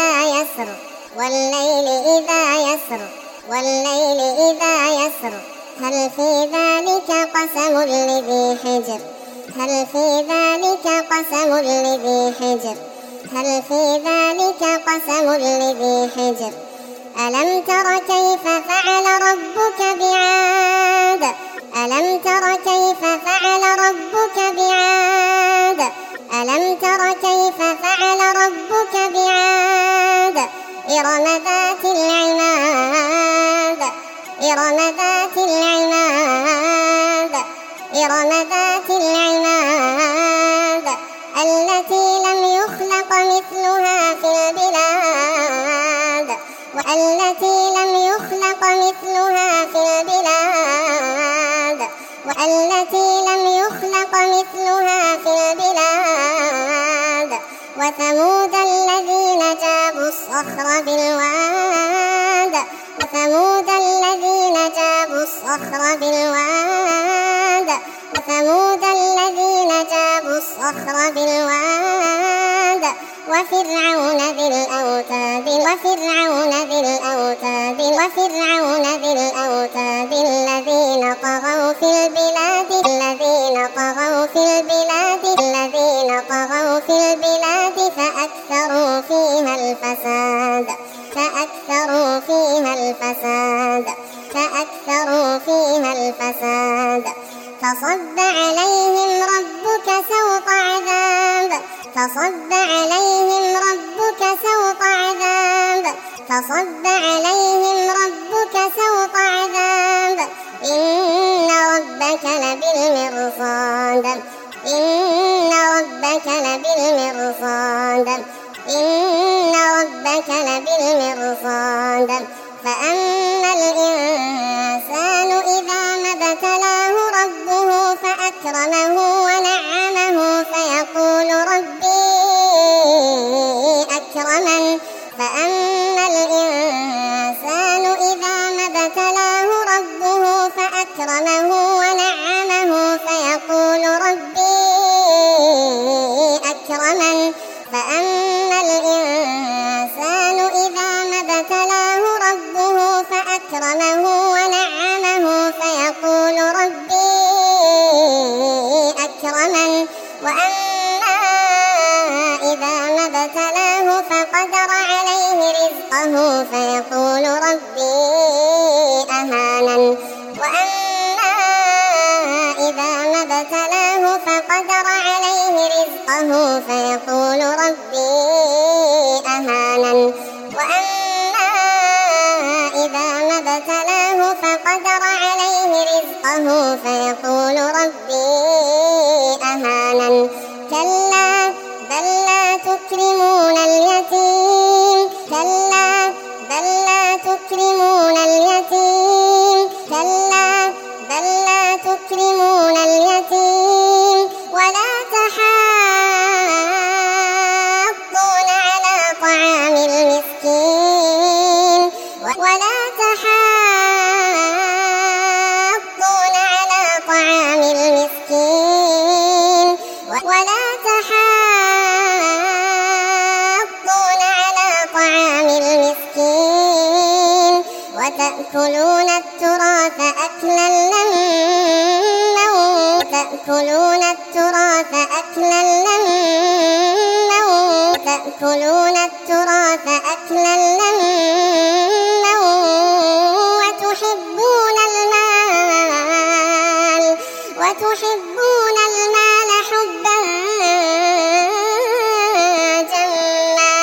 إذا يسر هل في ذلك قسم لذي حجر ألم تر كيف فعل ربك بعاد ألم تر كيف فعل ربك بعاد إرم ذات العماد التي لم يخلق مثلها في البلاد والتي لم يخلق مثلها في البلاد وثمود الذين جابوا الصخر بالواد وفرعون ذي الأوتاد الذين طغوا في البلاد فأكثروا فيها الفساد فصب عليهم ربك سوط عذاب إن ربك لبالمرصاد فأما الإنسان إذا ما ابتلاه ربه فأكرمه ونعمه فيقول ربي أكرمن فأما الإنسان إذا ما ابتلاه ربه فأكرمه ونعمه فيقول ربي أكرمن وأما إذا ما ابتلاه فقدر عليه رزقه فيقول ربي أهانن وأما إذا ما ابتلاه فقدر عليه رزقه فيقول ربي أهانن وأما إذا ما ابتلاه فقدر عليه رزقه فيقول ربي أهانن كلا بل لا تكرمون اليتيم ولا تحاضون على طعام المسكين وتأكلون التراث أكلا لما وتحبون المال حبا جما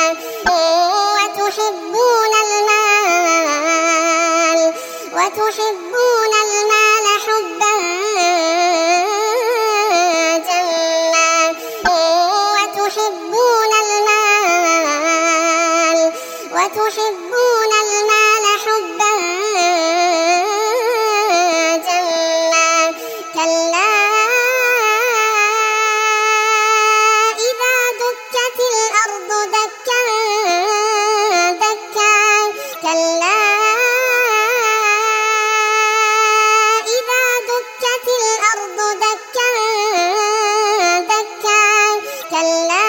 وتحبون المال حبا جما وتحبون المال حبا جما كلا إذا دكت الأرض دكا دكا كلا إذا دكت الأرض دكا دكا كلا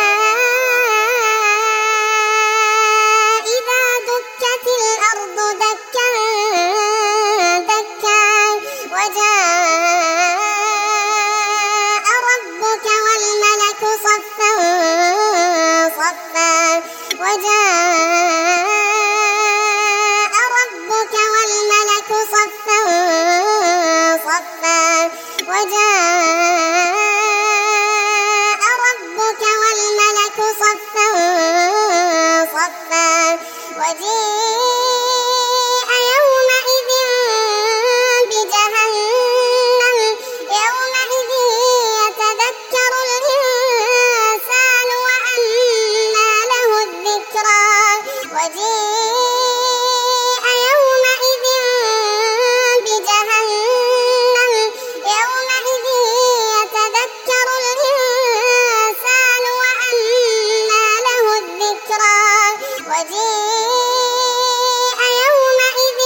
إذا دكت الأرض دكا دكا وجاء ربك والملك صفا صفا وجاء ربك والملك صفا صفا وجاء ربك والملك صفا صفا وجيء يومئذ بجهنم يومئذ يتذكر الإنسان وأنى له الذكرى وجيء يومئذ بجهنم يومئذ يتذكر الإنسان وأنى له الذكرى وجيء يومئذ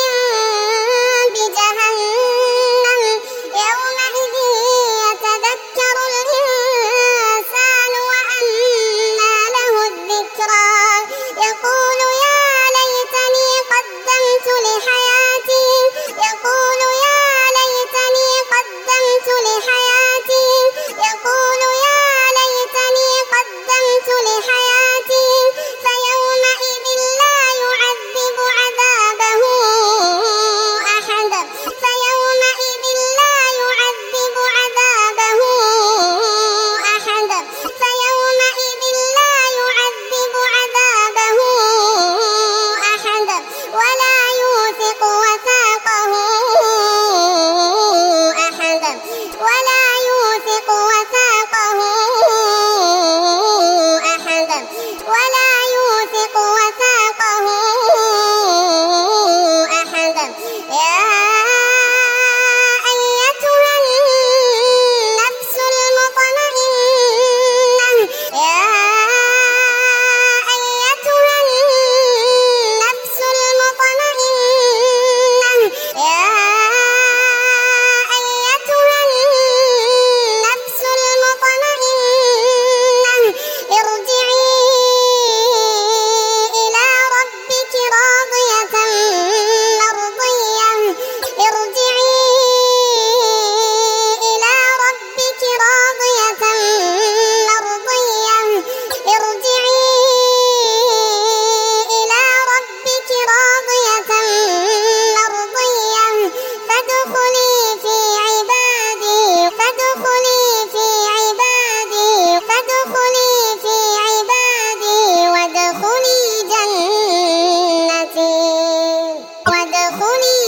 بجهنم يومئذ يتذكر الإنسان وأنى له الذكرى يقول يا ليتني قدمت لحياتي يقول يا ليتني قدمت لحياتي يقول يا ليتني قدمت لحياتي فيومئذ لا يعذب عذابه أحد فيومئذ لا يعذب عذابه أحد فيومئذ لا يعذب عذابه أحد ولا يوثق وثاقه أحد ولا يوثق وثاقه أحد ولا يوثق وثاقه أحد يا أيتها النفس المطمئنة يا أيتها النفس المطمئنة يا أيتها النفس المطمئنة ارجعي إلى ربك راضية مرضية ارجعي إلى ربك راضية مرضية ارجعي إلى ربك راضية مرضية فادخلي في عبادي فادخلي في عبادي فادخلي في عبادي وادخلي جنتي وادخلي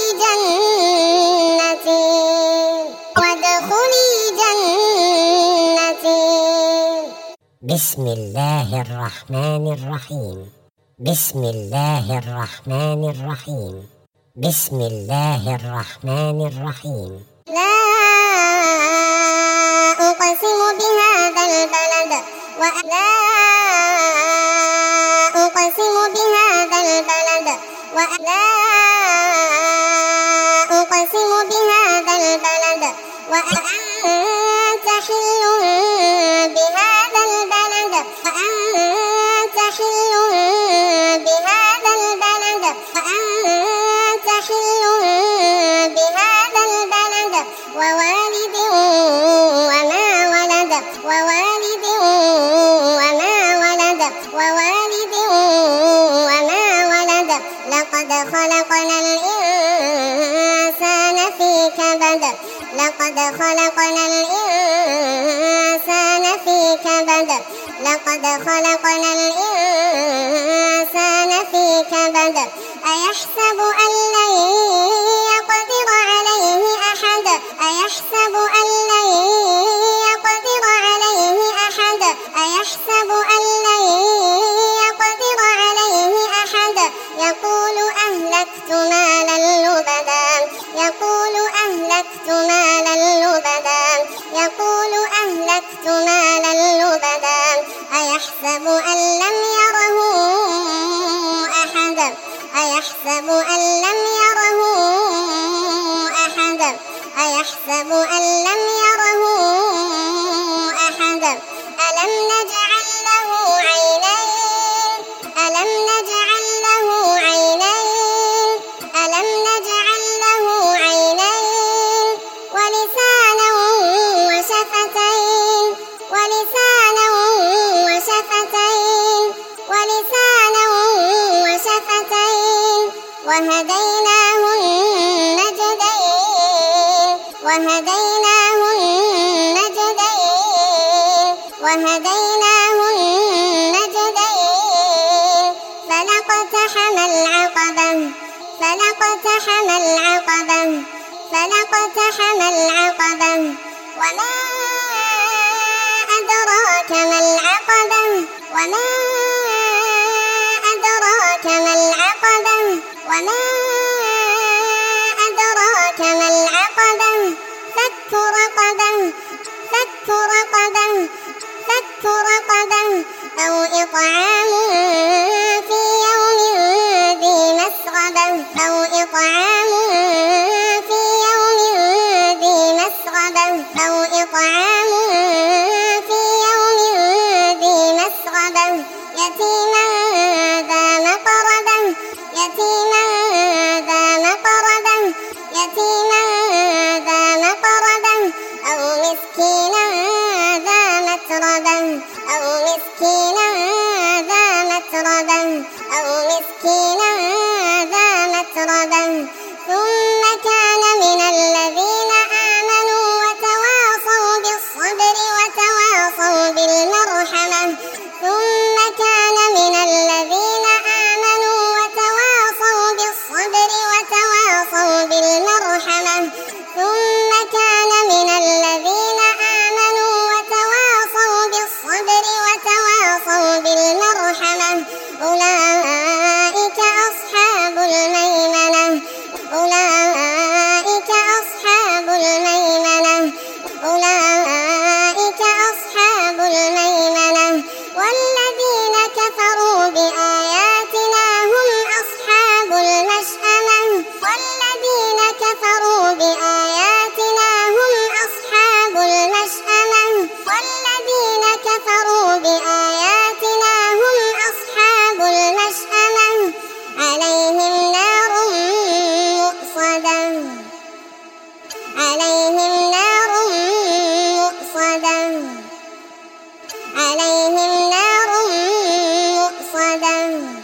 جنتي وادخلي جنتي بسم الله الرحمن الرحيم بسم الله الرحمن الرحيم بسم الله الرحمن الرحيم لا أقسم بهذا البلد ولا أقسم بهذا البلد ولا أقسم بهذا البلد وأنت حل بهذا البلد وأنت حل بهذا البلد وأنت حل بهذا البلد ووالد وما ولد ووالد وما ولد ووالد وما ولد لقد خلقنا الإنسان في كبد لقد خلقنا الإنسان في كبد لقد خلقنا الإنسان في كبد أيحسب أن لن يقدر عليه أحد أيحسب أن لن يقدر عليه أحد أيحسب أن لن يقدر عليه أحد نجعل له عينين ألم نجعل له عينين ألم نجعل له عينين ولسانا وشفتين ولسانا وشفتين ولسانا وشفتين وهديناه النجدين وهديناه النجدين وهديناه النجدين فلاقتحم العقبة فلاقتحم العقبة فلاقتحم العقبة وما أدراك ما العقبة وما أدراك ما العقبة وما أدراك ما العقبة فك رقبة فك رقبة فك رقبة أو إطعام في يوم ذي مسغبة أو إطعام في يوم ذي مسغبة أو إطعام في يوم ذي مسغبة يتيما ذا مقربة يتيما ذا مقربة يتيما ذا مقربة أو مسكينا ذا متربة أو مسكينا ذا متربة أو مسكينا ذا متربة ثم كان من الذين آمنوا وتواصوا بالصبر وتواصوا بالمرحمة ثم كان من الذين آمنوا وتواصوا بالصبر وتواصوا بالمرحمة ثم كان من الذين آمنوا وتواصوا بالصبر وتواصوا بالمرحمة أولئك أصحاب الميمنة أولئك أصحاب الميمنة أولئك أصحاب الميمنة والذين كفروا بآياتنا هم أصحاب المشأمة والذين كفروا بآياتنا هم أصحاب المشأمة والذين كفروا بآياتنا هم أصحاب المشأمة عليهم نار مؤصدة عليهم نار مؤصدة عليهم نار مؤصدة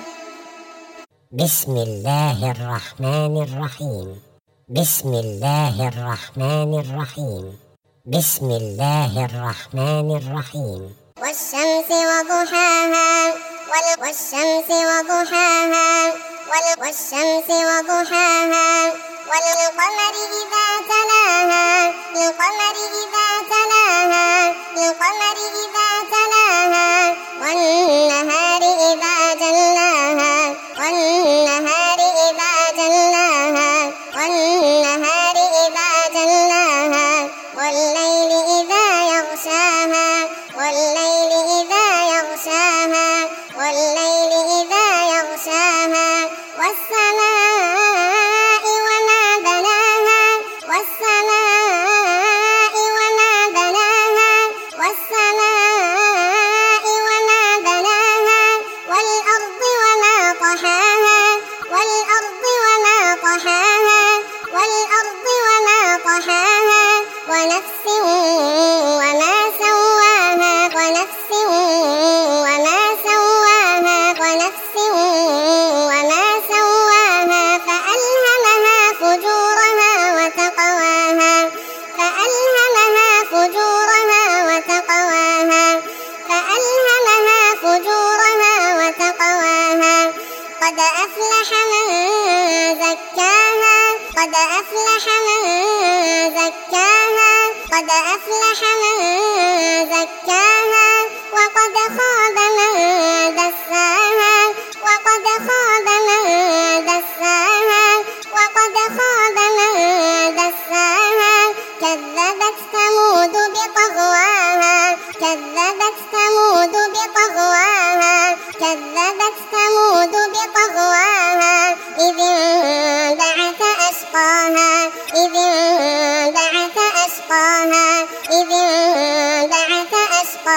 بسم الله الرحمن الرحيم بسم الله الرحمن الرحيم بسم الله الرحمن الرحيم والشمس وضحاها والشمس وضحاها والشمس وضحاها والقمر إذا تلاها القمر إذا تلاها القمر إذا تلاها والنهار إذا جلاها والنهار إذا جلاها والنهار إذا جلاها والليل إذا يغشاها والليل إذا يغشاها والليل إذا يغشاها والسماء وما بناها والسماء وما بناها والسماء وما بناها والأرض وما طحاها والأرض وما طحاها والأرض وما طحاها ونفس وما سواها ونفس وما سواها ونفس وما سواها فألهمها فجورها وتقواها فألهمها فجورها وتقواها فألهمها فجورها وتقواها قد أفلح من زكاها قد أفلح من زكاها قد أفلح من زكاها وقد خاب من دساها وقد خاب من دساها وقد خاب من دساها كذبت ثمود بطغواها كذبت ثمود بطغواها كذبت ثمود بطغواها إذ انبعث أشقاها إذ انبعث أشقاها إذ انبعث أشقاها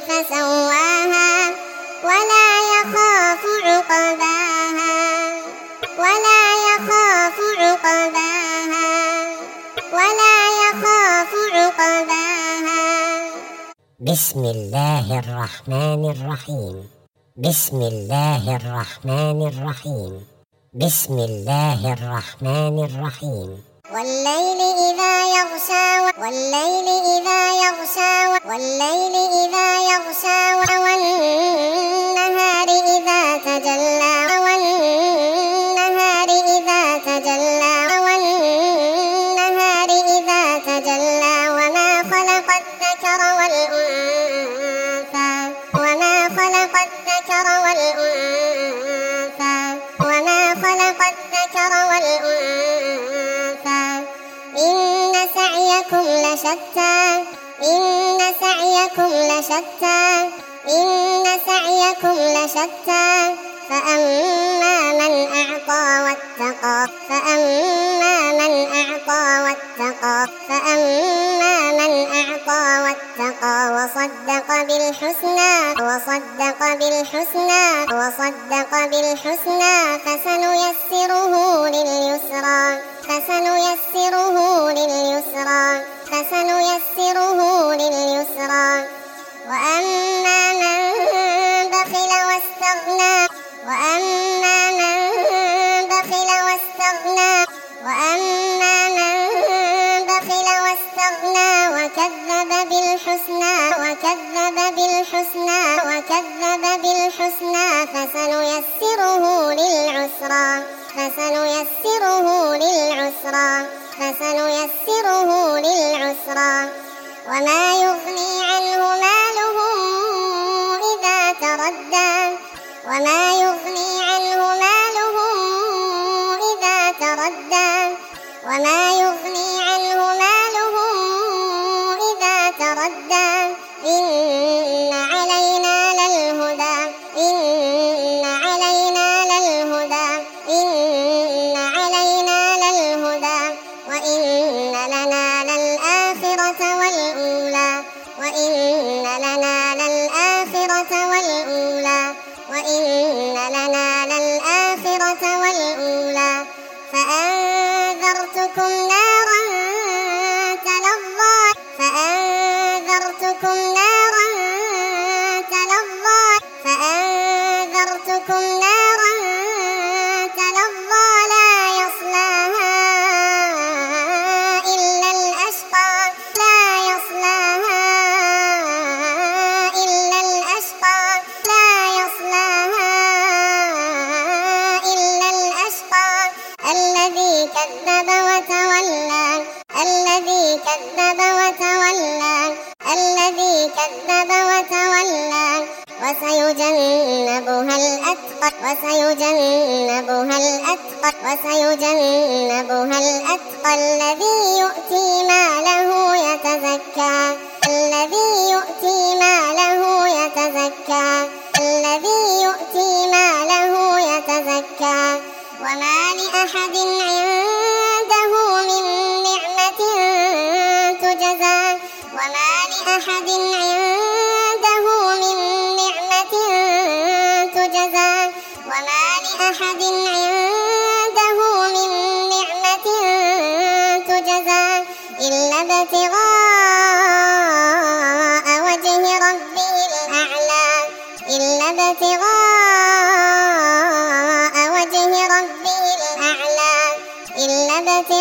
فسواها ولا يخاف عقباها ولا يخاف عقباها ولا يخاف عقباها. بسم الله الرحمن الرحيم. بسم الله الرحمن الرحيم. بسم الله الرحمن الرحيم. والليل إذا يغشى والليل إذا يغشى والليل إذا يغشى والنهار إذا تجلى والنهار إذا تجلى والنهار إذا تجلى وما خلق الذكر والأنثى وما خلق الذكر والأنثى وما خلق الذكر والأنثى إن سعيكم لشتى إن سعيكم لشتى إن سعيكم لشتى فأما من أعطى واتقى فأما من أعطى واتقى فأما من أعطى واتقى وصدق بالحسنى وصدق بالحسنى وصدق بالحسنى فسنيسره لليسرى فسنيسره لليسرى فسنيسره لليسرى وأما من بخل واستغنى وأما من بخل واستغنى وأما من بخل واستغنى وكذب بالحسنى وكذب بالحسنى وكذب بالحسنى فسنيسره للعسرى فسنيسره للعسرى فسنيسره للعسرى وما يغني عنه ماله إذا تردى وما يغني عنه ماله إذا تردى وما يغني عنه ماله إذا تردى إن علينا للهدى إن علينا للهدى إن علينا للهدى وإن لنا للآخرة والأولى وإن لنا للآخرة والأولى وإن لنا للآخرة والأولى فأنذرتكم نارا تلظى فأنذرتكم نارا تلظى فأنذرتكم نارا تلظى لا يصلاها إلا الأشقى لا يصلاها إلا الأشقى لا يصلاها إلا الأشقى الذي كذب وتولى الذي كذب وتولى الذي كذب وتولى وسيجنبها الأتقى وسيجنبها الأتقى وسيجنبها الأتقى الذي يؤتي ماله يتزكى الذي يؤتي ماله يتزكى الذي يؤتي ماله يتزكى وما لأحد عنده من نعمة تجزى وما لأحد عنده من نعمة تجزى وما لأحد عنده من نعمة تجزى إلا ابتغاء وجه ربه الأعلى إلا ابتغاء وجه ربه الأعلى إلا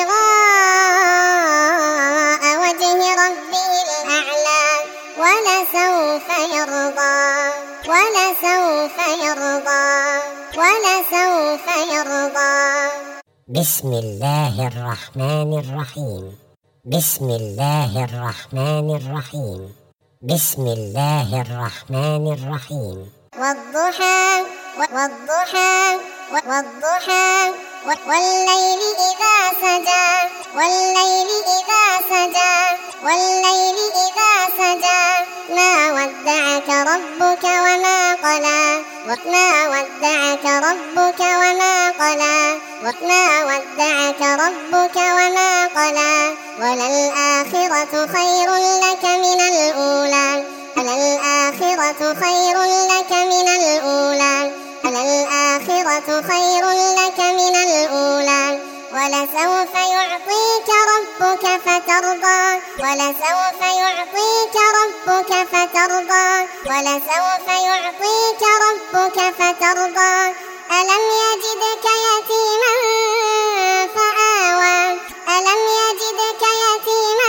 ابتغاء وجه ربه الأعلى ولسوف يرضى ولسوف يرضى ولسوف يرضى. بسم الله الرحمن الرحيم. بسم الله الرحمن الرحيم. بسم الله الرحمن الرحيم. والضحى والضحى والضحى والليل إذا سجى والليل إذا سجى والليل إذا سجى ما ودعك ربك وما قلى ما ودعك ربك وما قلى ما ودعك ربك وما قلى وللآخرة خير لك من الأولى وللآخرة وللآخرة خير لك من الأولى وللآخرة خير لك من الأولى ولسوف يعطيك ربك فترضى ولسوف يعطيك ربك فترضى ولسوف يعطيك ربك فترضى ألم يجدك يتيما فآوى ألم يجدك يتيما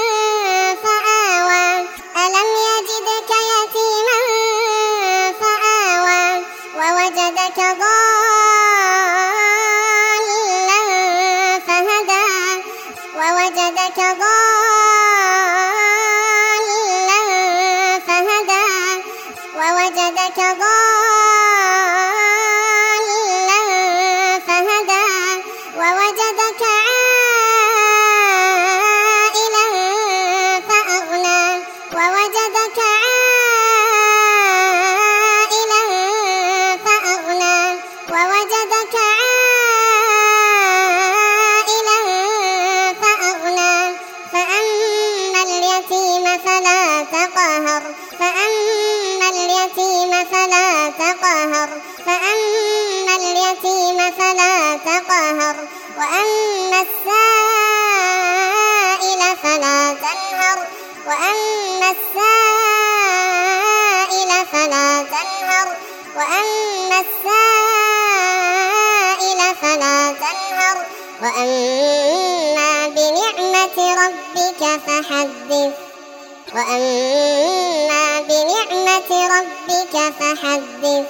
فآوى ألم يجدك يتيما فآوى ووجدك ضالا فهدى ووجدك ضالا فهدى ووجدك ضالا فهدى ووجدك عائلا فأغنى ووجدك عائلا فأغنى ووجدك عائلا فأغنى فأما اليتيم فلا تقهر فأما اليتيم فلا تقهر فأما اليتيم فلا تقهر وأما السائل فلا تنهر وأما السائل فلا تنهر وأما السائل فلا تنهر وأما بنعمة ربك فحدث وأما بنعمة ربك فحدث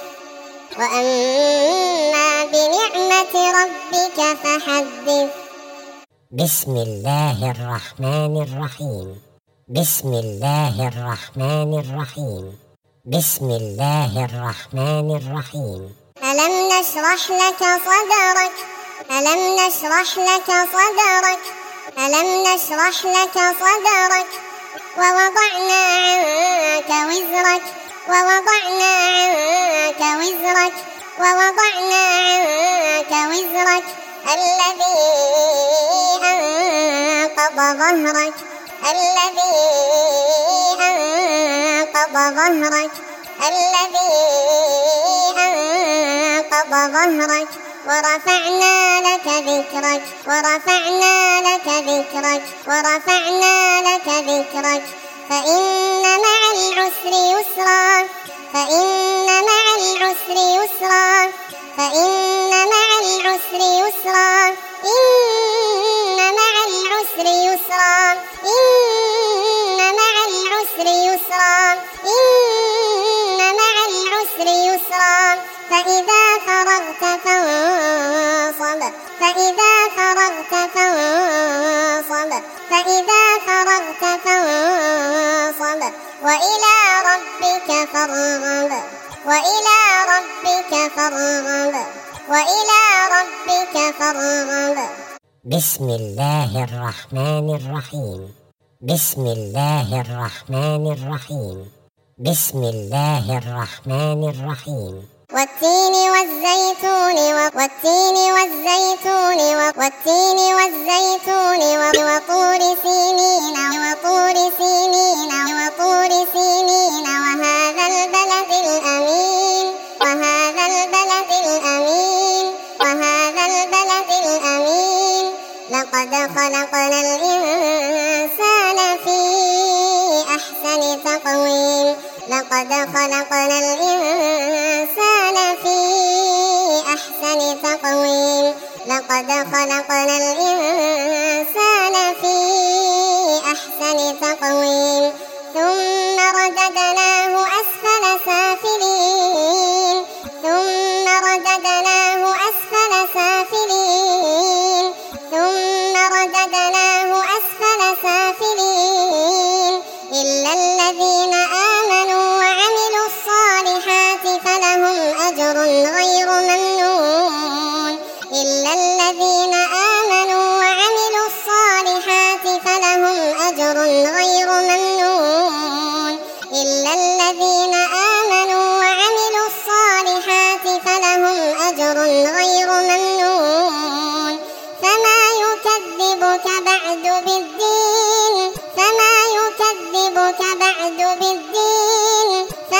وأما بنعمة ربك فحدث بسم الله الرحمن الرحيم بسم الله الرحمن الرحيم بسم الله الرحمن الرحيم ألم نشرح لك صدرك ألم نشرح لك صدرك ألم نشرح لك صدرك ووضعنا عنك وزرك ووضعنا عنك وزرك ووضعنا عنك وزرك الذي أنقض ظهرك الذي أنقض ظهرك الذي أنقض ظهرك ورفعنا لك ذكرك ورفعنا لك ذكرك ورفعنا لك ذكرك فإن مع العسر يسرا فإن مع العسر يسرا فإن مع العسر يسرا إن مع العسر يسرا إن مع العسر يسرا إن مع العسر يسرا فإذا فرغت فانصب فإذا فرغت فانصب فإذا فرغت فانصب وإلى ربك فارغب وإلى ربك فارغب وإلى ربك فارغب بسم الله الرحمن الرحيم بسم الله الرحمن الرحيم بسم الله الرحمن الرحيم والتين والزيتون والتين والزيتون والتين والزيتون وطور سينين وطور سينين وطور سينين وهذا البلد الأمين وهذا البلد الأمين وهذا البلد الأمين لقد خلقنا الإنسان في أحسن تقويم لقد خلقنا الإنسان في أحسن تقويم لقد خلقنا الإنسان في أحسن تقويم ثم رددناه أسفل سافلين ثم رددناه أسفل سافلين ثم رددناه أسفل سافلين إلا الذين آمنوا وعملوا الصالحات فلهم أجر غير ممنون إلا الذين آمنوا وعملوا الصالحات فلهم أجر غير ممنون إلا الذين آمنوا وعملوا الصالحات فلهم أجر غير ممنون فما يكذبك بعد بالدين فما يكذبك بعد بالدين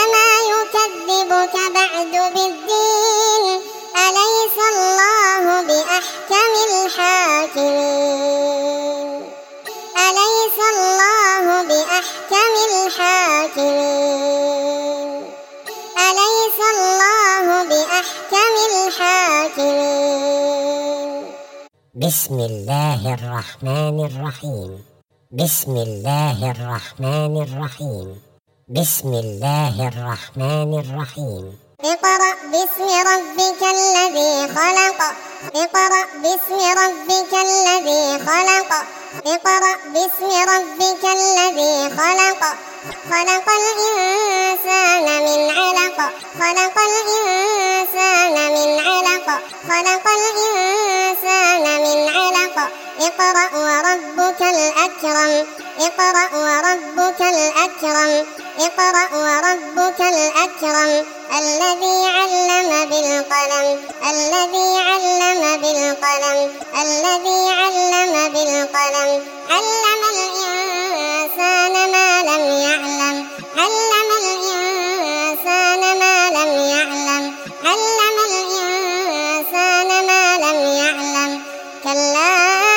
بسم الله الرحمن الرحيم بسم الله الرحمن الرحيم بسم الله الرحمن الرحيم اقرأ باسم ربك الذي خلق اقرأ باسم ربك الذي خلق اقرأ باسم ربك الذي خلق خلق الإنسان من علق خلق الإنسان من علق خلق الإنسان من علق اقرأ وربك الأكرم اقرأ وربك الأكرم اقرأ وربك الأكرم الذي علم بالقلم الذي علم بالقلم الذي علم بالقلم علم الإنسان ما لم يعلم علم الإنسان ما لم يعلم علم الإنسان ما لم يعلم كلا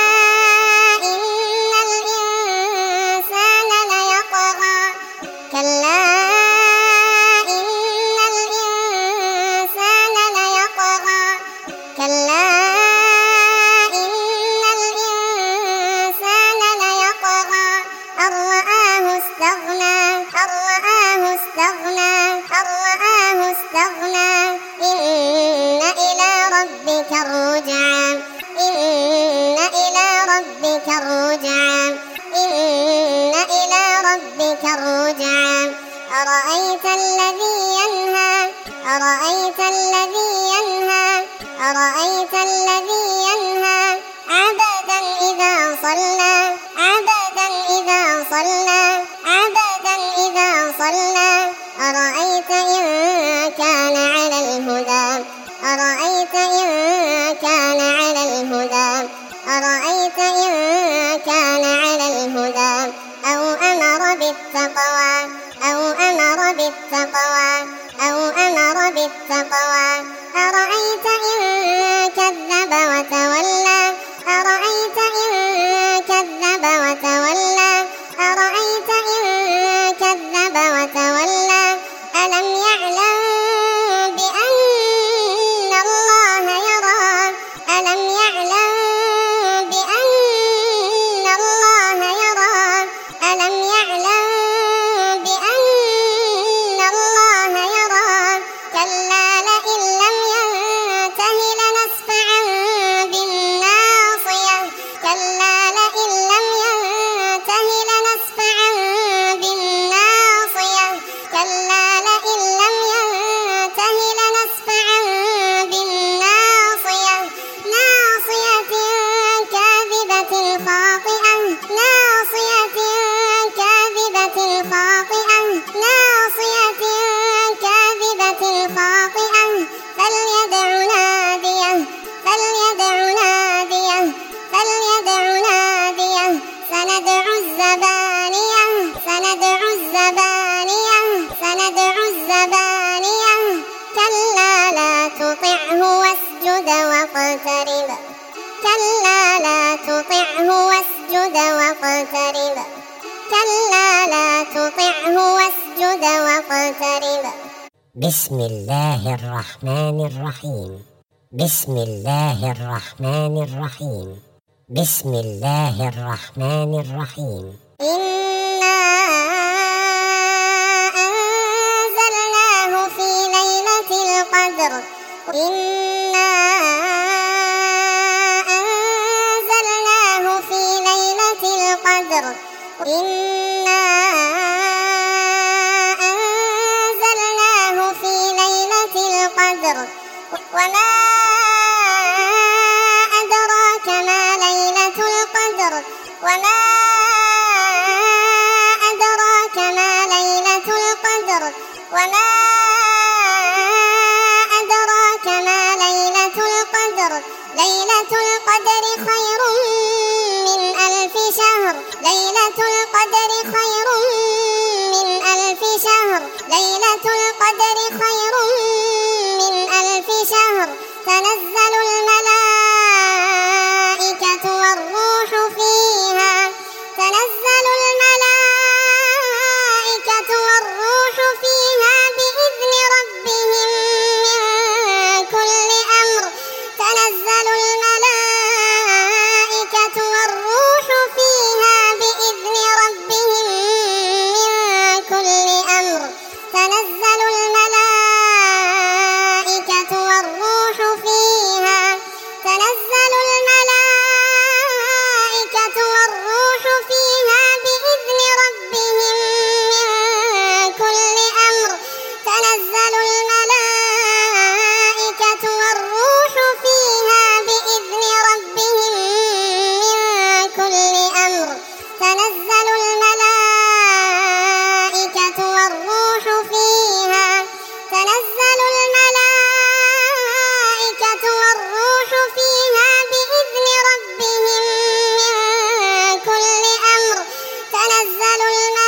إن الإنسان ليطغى كلا إن الإنسان ليطغى كلا إن الإنسان ليطغى أن رآه استغنى أن رآه استغنى أن رآه استغنى إن إلى ربك الرجعى إن إلى ربك الرجعى إن إلى ربك الرجعى أرأيت الذي ينهى أرأيت الذي ينهى أرأيت الذي ينهى عبدا إذا صلى عبدا إذا صلى عبدا إذا صلى أرأيت إن كان على الهدى أرأيت إن كان على الهدى أرأيت إن كان على الهدى أو أمر بالتقوى أو أمر بالتقوى أو أمر بالتقوى أرأيت إن كذب وتولى أرأيت إن كذب وتولى أرأيت إن كذب وتولى ألم يعلم بأن الله يرى ألم يعلم بأن الله يرى ألم يعلم بأن الله يرى كلا لئن لم ينته لنسفعا بالناصية كلا لئن لم ينته لنسفعا بالناصية كلا لئن لم ينته لنسفعا بالناصية ناصية كاذبة خاطئة ناصية كاذبة خاطئة ناصية كاذبة خاطئة فليدع ناديه فليدع ناديه فليدع ناديه سندع الزبانية سندع الزبانية سندع الزبانية كلا لا تطعه واسجد واقترب كلا لا تطعه واسجد واقترب كلا لا تطعه واسجد واقترب بسم الله الرحمن الرحيم بسم الله الرحمن الرحيم بسم الله الرحمن الرحيم إنا أنزلناه في ليلة القدر إنا أنزلناه في ليلة القدر إنا أنزلناه في ليلة القدر وما أدراك ما ليلة القدر وما أدراك ما ليلة القدر وما أدراك ما ليلة القدر ليلة القدر خير من ألف شهر ليلة القدر خير من ألف شهر ليلة القدر خير من ألف شهر تنزل الملائكة والروح فيها تنزل الملائكة والروح فيها بإذن ربهم من كل أمر تنزل الملائكة تنزل الملائكة والروح فيها بإذن ربهم من كل أمر تنزل الملائكة والروح فيها تنزل الملائكة والروح فيها بإذن ربهم من كل أمر تنزل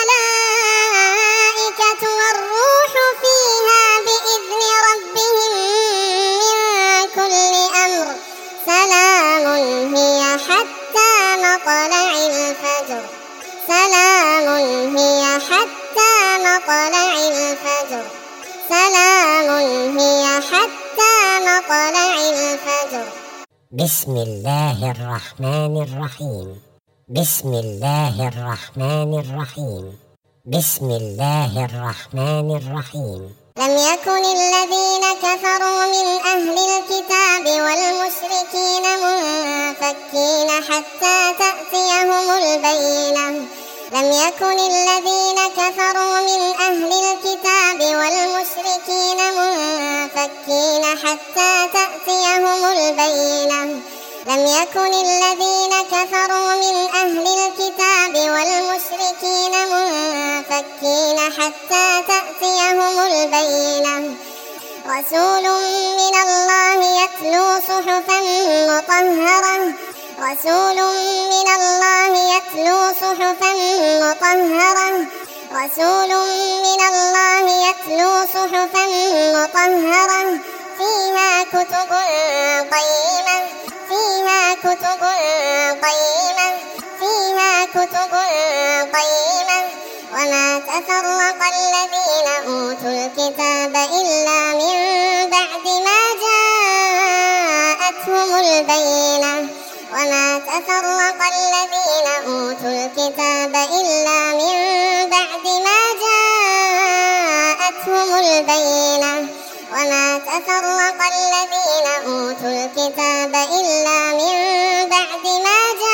الملائكة والروح فيها بإذن ربهم من كل أمر سلام هي حتى مطلع الفجر سلام هي حتى مطلع الفجر سلام هي حتى مطلع الفجر. بسم الله الرحمن الرحيم. بسم الله الرحمن الرحيم. بسم الله الرحمن الرحيم. لم يكن الذين كفروا من أهل الكتاب والمشركين منفكين حتى تأتيهم البينة لم يكن الذين كفروا من أهل الكتاب والمشركين منفكين حتى تأتيهم البينة لم يكن الذين كفروا من أهل الكتاب والمشركين منفكين حتى تأتيهم البينة رسول من الله يتلو صحفا مطهرة رسول من الله يتلو صحفا مطهرة رسول من الله يتلو صحفا مطهرة فيها كتب قيمة فيها كتب قيمة فيها كتب قيمة وما تفرق الذين أوتوا الكتاب إلا من بعد ما جاءتهم البينة وما تفرق الذين أوتوا الكتاب إلا من بعد ما جاءتهم البينة وما تفرق الذين أوتوا الكتاب إلا من بعد ما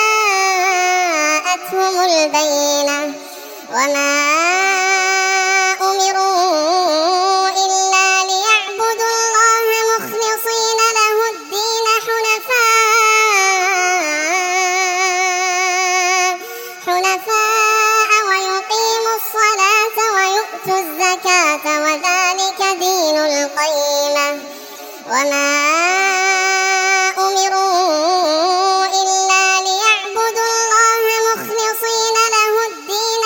جاءتهم البينة وما أمروا إلا ليعبدوا الله مخلصين له الدين حنفاء ويقيموا الصلاة ويؤتوا الزكاة وذلك دين القيمة وما أمروا إلا ليعبدوا الله مخلصين له الدين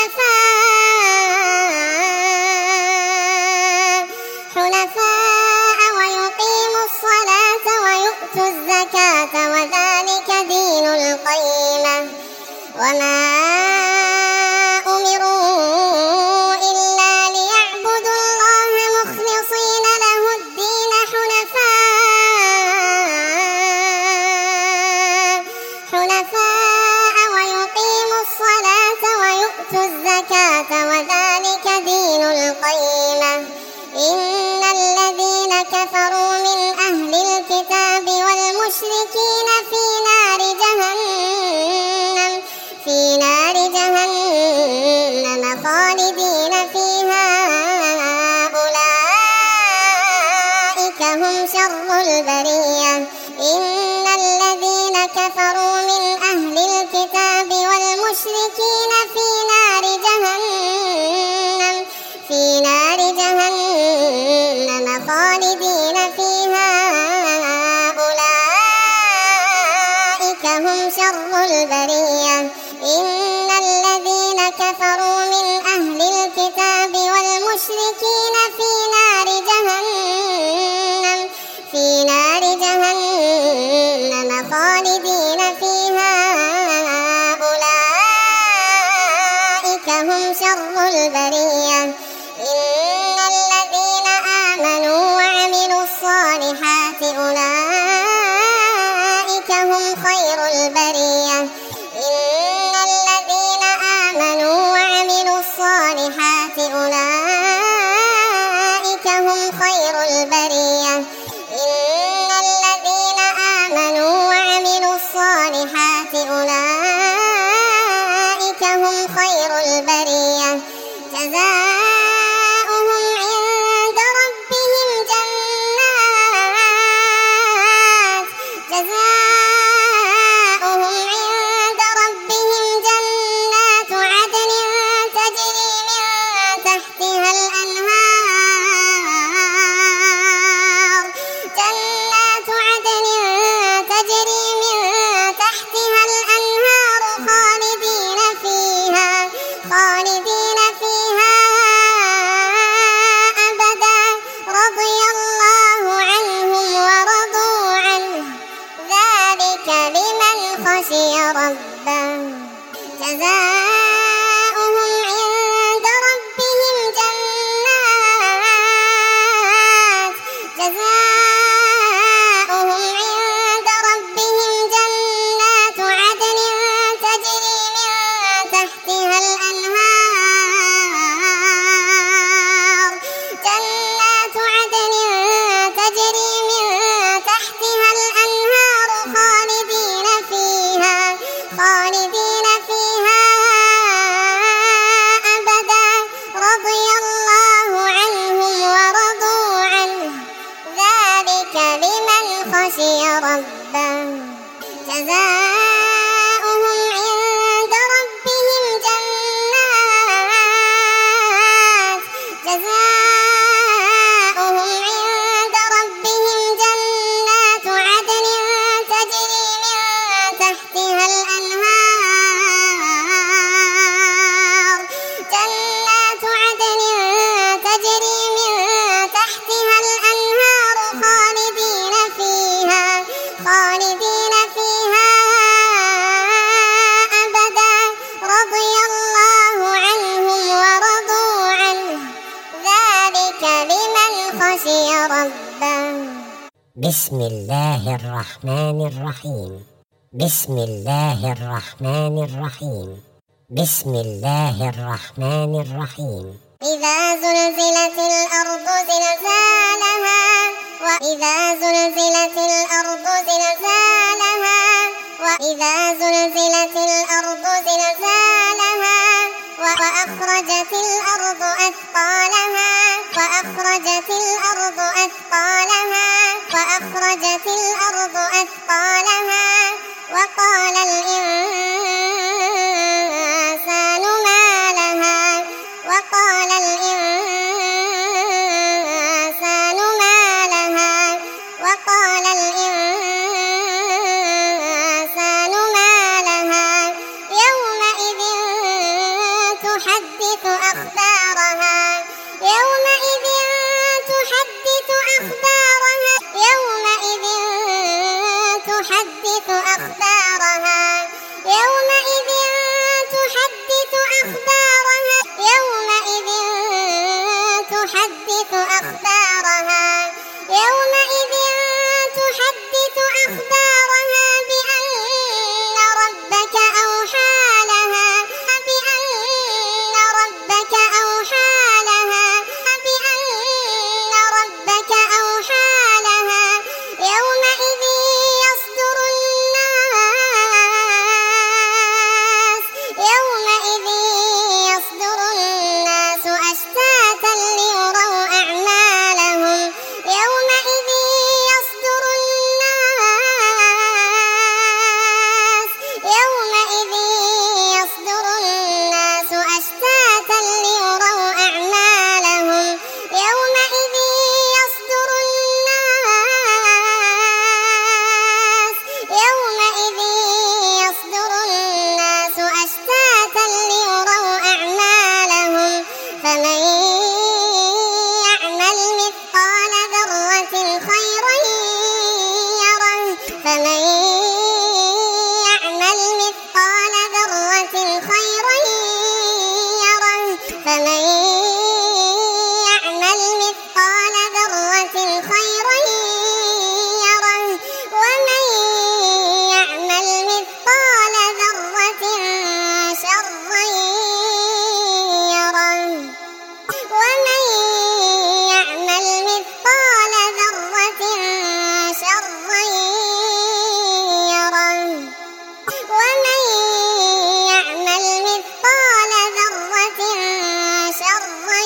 حنفاء ويقيموا الصلاة ويؤتوا الزكاة وذلك دين القيمة وما أمروا إلا ليعبدوا الله مخلصين له الدين حنفاء ويقيموا الصلاة ويؤتوا الزكاة وذلك دين القيمة إن الذين كفروا من أهل الكتاب والمشركين في نار جهنم خالدين فيها أولئك هم شر البرية إن الذين كفروا من أهل الكتاب والمشركين في نار جهنم خالدين فيها أولئك هم شر البرية إن الذين كفروا من أهل الكتاب والمشركين في نار جهنم خالدين فيها أولئك هم شر البرية إن الذين آمنوا وعملوا الصالحات أولئك هم خير البرية إن الذين آمنوا وعملوا الصالحات أولئك هم خير البرية إن الذين آمنوا وعملوا الصالحات أولئك هم خير البرية جزاؤهم عند ذلك لمن خشي ربه. بسم الله الرحمن الرحيم. بسم الله الرحمن الرحيم. بسم الله الرحمن الرحيم. إذا زلزلت الأرض زلزالها وإذا زلزلت الأرض زلزالها وإذا زلزلت الأرض زلزالها وأخرجت الأرض أثقالها وأخرجت الأرض أثقالها وأخرجت الأرض أثقالها وقال الإنسان ما لها وقال الإنسان ما لها وقال الإنسان ما لها يومئذ تحدث أخبارها يومئذ تحدث أخبارها يومئذ تحدث أخبارها يومئذ تحدث أخبارها يومئذ تحدث أخبارها يومئذ تحدث أخبارها بأن ربك أوحى لها بأن ربك أوحى لها بأن ربك أوحى لها يومئذ يصدر الناس أشتاتا ليروا أعمالهم يومئذ يصدر الناس أشتاتا ليروا أعمالهم يومئذ يصدر الناس أشتاتا ليروا أعمالهم فمن يعمل مثقال ذرة خيرا يره فمن يعمل مثقال ذرة خيرا يره فمن يعمل مثقال ذرة خيرا يره ومن يعمل مثقال ذرة شرا يره ومن يعمل مثقال ذرة شرا يره ومن يعمل مثقال ذرة شرا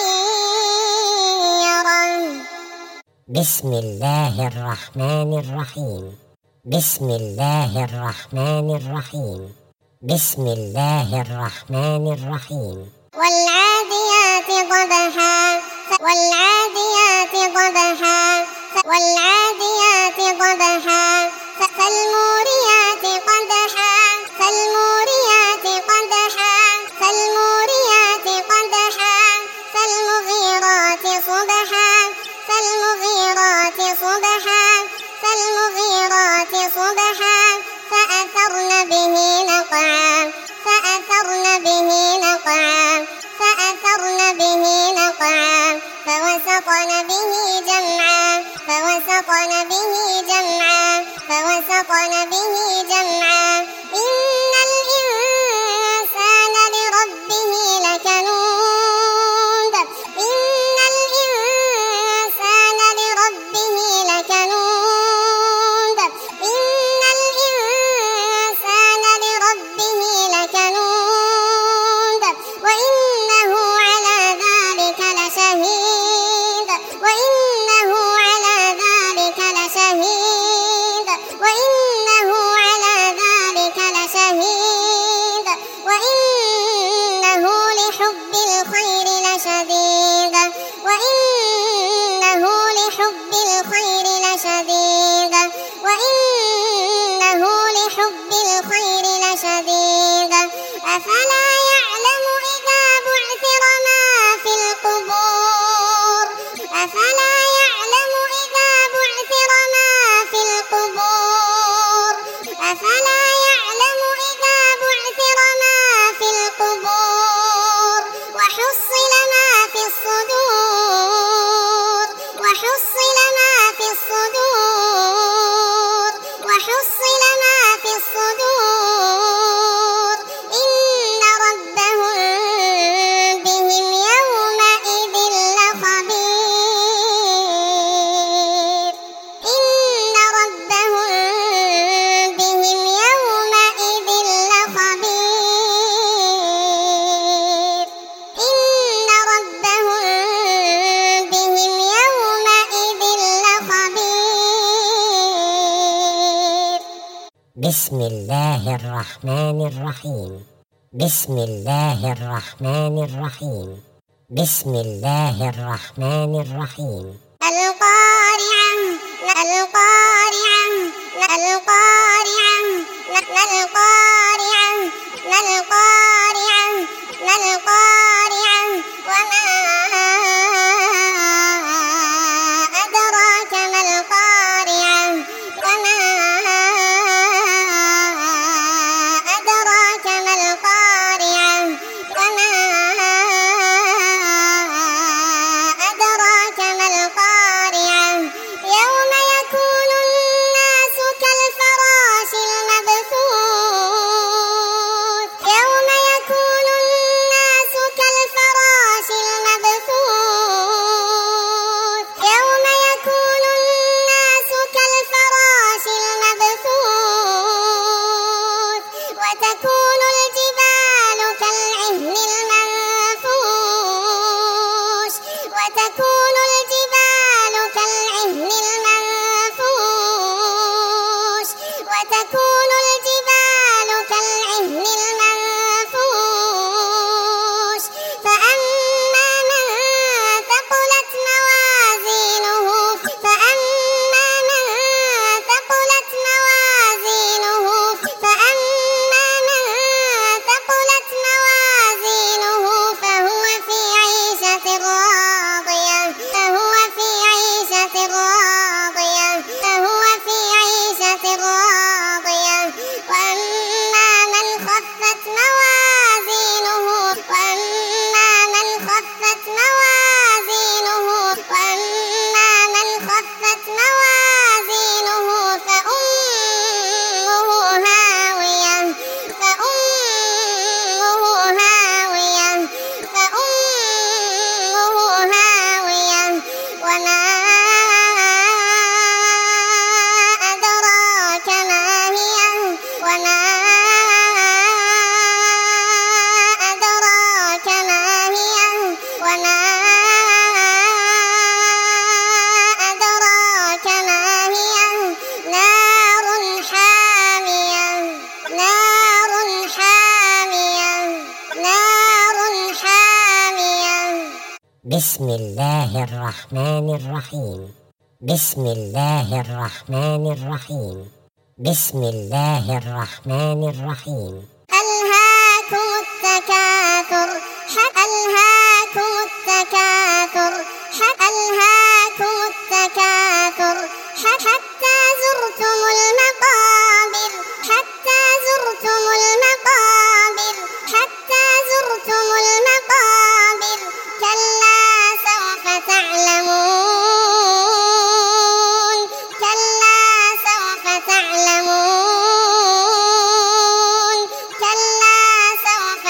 يره. بسم الله الرحمن الرحيم. بسم الله الرحمن الرحيم. بسم الله الرحمن الرحيم. والعاديات ضبحا والعاديات ضبحا والعاديات ضبحا فالموريات قدحا فالموريات قدحا فالموريات قدحا فالمغيرات صبحا فالمغيرات صبحا فالمغيرات صبحا فأثرن به نقعا فأثرن به نقعا فأثرن به نقعا فوسطن به جمعا فوسطن به جمعا فوسطن به جمعا إن الإنسان لربه لكنود إن الإنسان لربه لكنود إن الإنسان لربه لكنود وإنه على ذلك لشهيد وإنه على ذلك لشهيد وإنه على ذلك لشهيد وإنه لحب الخير لشديد وإنه لحب الخير لشديد وإنه لحب الخير لشديد أفلا يعلم إذا بعثر ما في القبور أفلا يعلم إذا بعثر ما في القبور أفلا يعلم إذا بعثر ما في القبور وحصل ما في الصدور بسم الله الرحمن الرحيم بسم الله الرحمن الرحيم بسم الله الرحمن الرحيم القارعة القارعة القارعة القارعة القارعة القارعة وما أدراك ما القارعة وما أدراك ما القارعة وما أدراك ما القارعة يوم يكون الناس كالفراش المبثوث يوم يكون الناس كالفراش المبثوث يوم يكون الناس كالفراش المبثوث وتكون الجبال كالعهن المنفوش وتكون الجبال كالعهن المنفوش وتكون الجبال كالعهن المنفوش فأما من ثقلت موازينه فأما من ثقلت موازينه فأما من ثقلت موازينه فهو في عيشة راضية فهو في عيشة راضية فهو في عيشة راضية وأما من خفت موازينه وأما من خفت موازينه وأما من خفت موازينه فأمه هاوية فأمه هاوية فأمه هاوية وما أدراك ما هي وما أدراك ما هي وما أدراك ما هي نار حامية نار حامية نار حامية بسم الله الرحمن الرحيم بسم الله الرحمن الرحيم بسم الله الرحمن الرحيم ألهاكم التكاثر ألهاكم التكاثر ألهاكم التكاثر حتى زرتم المقابر حتى زرتم المقابر حتى زرتم المقابر كلا سوف تعلمون كلا سوف تعلمون كلا سوف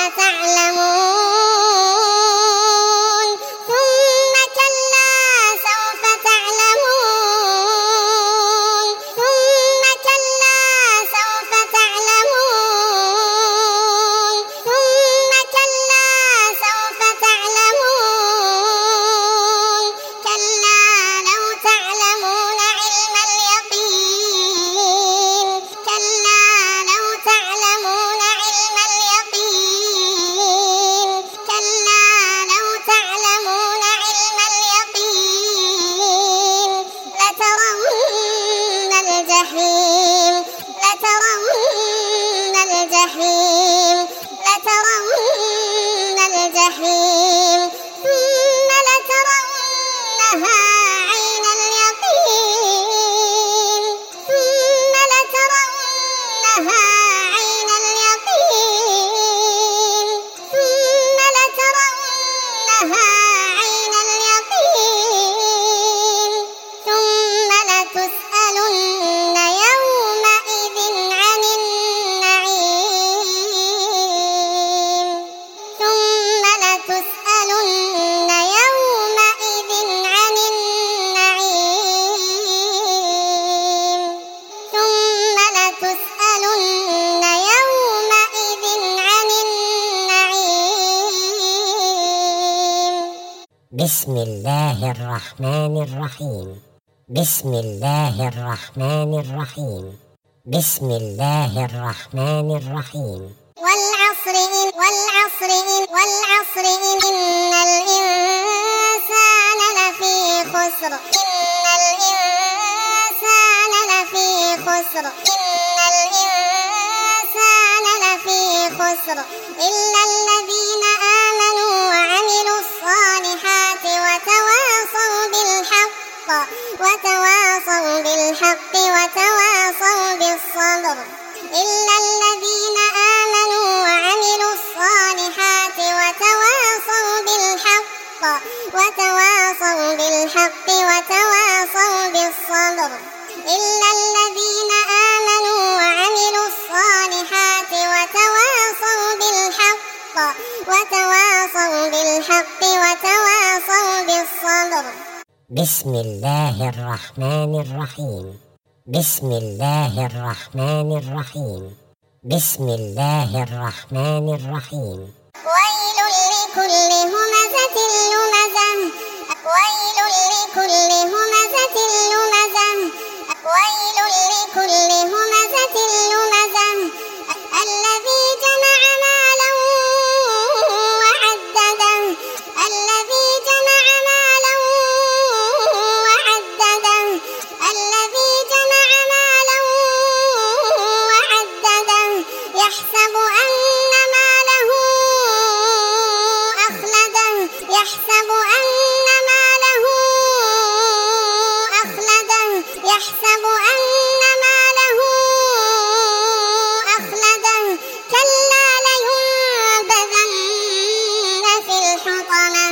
تعلمون ثم كلا سوف تعلمون ثم كلا سوف تعلمون ثم كلا سوف تعلمون كلا لو تعلمون علم اليقين كلا لو تعلمون علم اليقين كلا لو تعلمون علم اليقين لترون الجحيم لترون الجحيم لترون الجحيم ثم لترونها عين اليقين ثم لترونها عين اليقين ثم لترونها عين اليقين ثم لتسألن يومئذ عن النعيم ثم لتسألن يومئذ عن النعيم ثم لتسألن يومئذ عن النعيم بسم الله الرحمن الرحيم بسم الله الرحمن الرحيم بسم الله الرحمن الرحيم والعصر إن الإنسان لفي خسر إلا الذين آمنوا وعملوا الصالحات وتواصوا بالحق وتواصوا بالصبر إلا الذين آمنوا وعملوا الصالحات وتواصوا بالحق وتواصوا بالصبر إلا الذين آمنوا وعملوا الصالحات وتواصوا بالحق وتواصوا بالصبر. بسم الله الرحمن الرحيم بسم الله الرحمن الرحيم بسم الله الرحمن الرحيم ويل لكل همزة لمزة الذي جمع مالا وعدده يحسب أن ماله أخلده يحسب أن ماله أخلده كلا لينبذن في الحطمة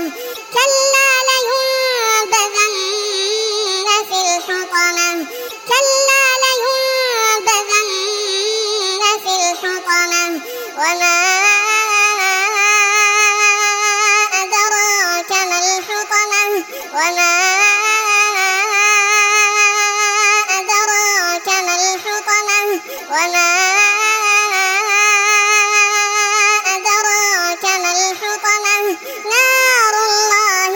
وما أدراك ما الحطمة نار الله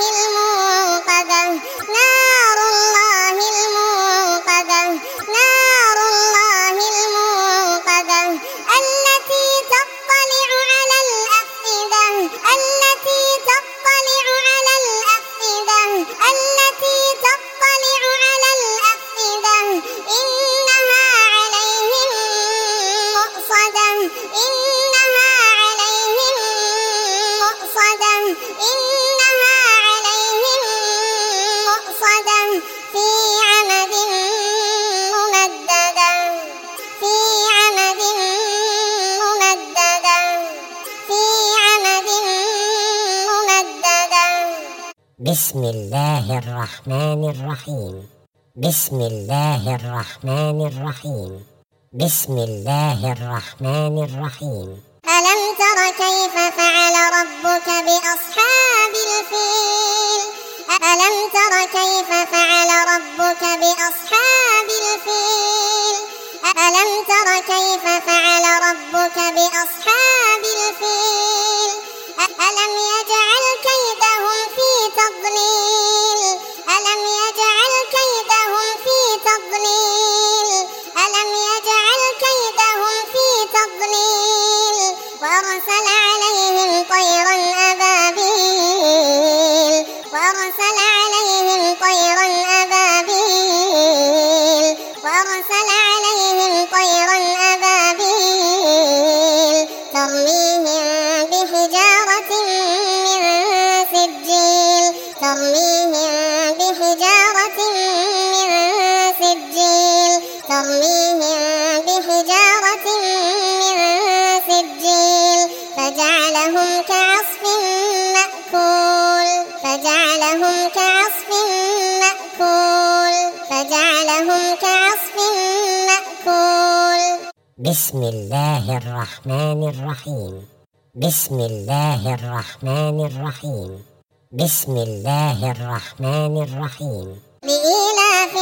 الموقدة التي تطلع على الأفئدة إنها عليهم مؤصدة في عمد ممددة بسم الله الرحمن الرحيم بسم الله الرحمن الرحيم بسم الله الرحمن الرحيم ألم تر كيف فعل ربك بأصحاب الفيل ألم يجعل كيدهم في تضليل وأرسل عليهم طيرا أبابيل ترميهم بحجارة من سجيل فجعلهم كعصف مأكول بسم الله الرحمن الرحيم بسم الله الرحمن الرحيم بسم الله الرحمن الرحيم لإيلاف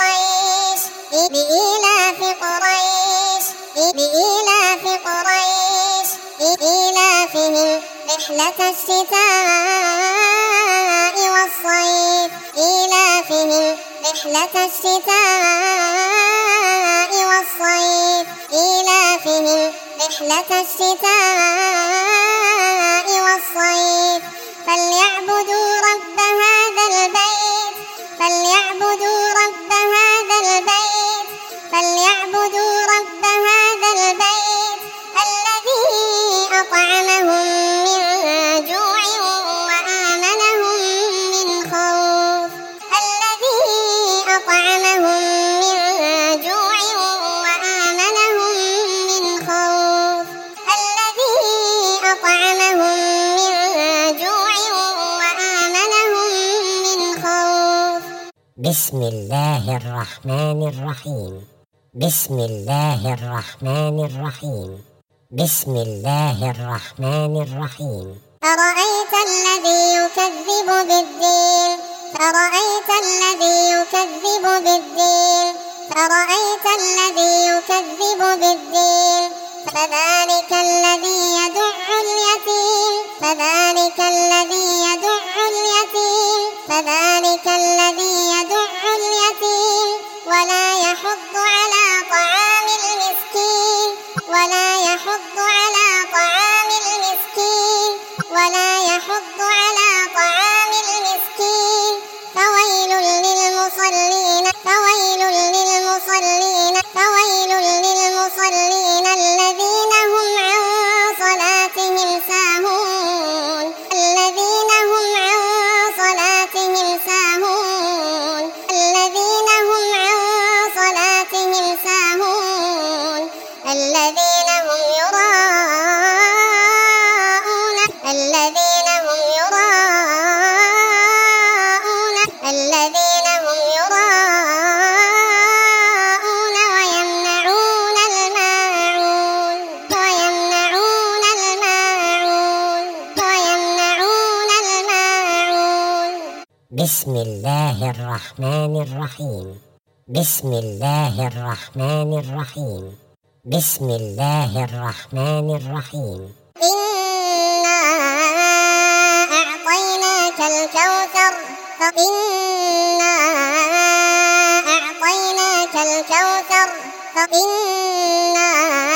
قريش إيلافهم رحلة الشتاء والصيف والصيف إيلافهم رحلة الشتاء والصيف فليعبدوا رب هذا البيت فليعبدوا رب هذا البيت فليعبدوا رب هذا البيت الذي أطعمهم من جوع وآمنهم من خوف الذي أطعمهم من جوع وآمنهم من خوف الذي أطعمهم من جوع وآمنهم من خوف. بسم الله الرحمن الرحيم. بسم الله الرحمن الرحيم. بسم الله الرحمن الرحيم. أرأيت الذي يكذب بالدين أرأيت الذي يكذب بالدين أرأيت الذي يكذب بالدين فذلك الذي يدع اليتيم فذلك الذي يدع اليتيم فذلك الذي يدع اليتيم ولا يحض على طعام المسكين ولا يحض على طعام المسكين ولا يحض على طعام المسكين فويل للمصلين فويل للمصلين فويل للمصلين الذين هم عن صلاتهم ساهون الذين هم عن صلاتهم ساهون الذين هم عن صلاتهم ساهون الذين هم يراءون الذين هم يراءون الذين هم يراءون ويمنعون الماعون ويمنعون الماعون ويمنعون الماعون. بسم الله الرحمن الرحيم. بسم الله الرحمن الرحيم. بسم الله الرحمن الرحيم. إنا أعطيناك الكوثر فإنا أعطيناك الكوثر فإنا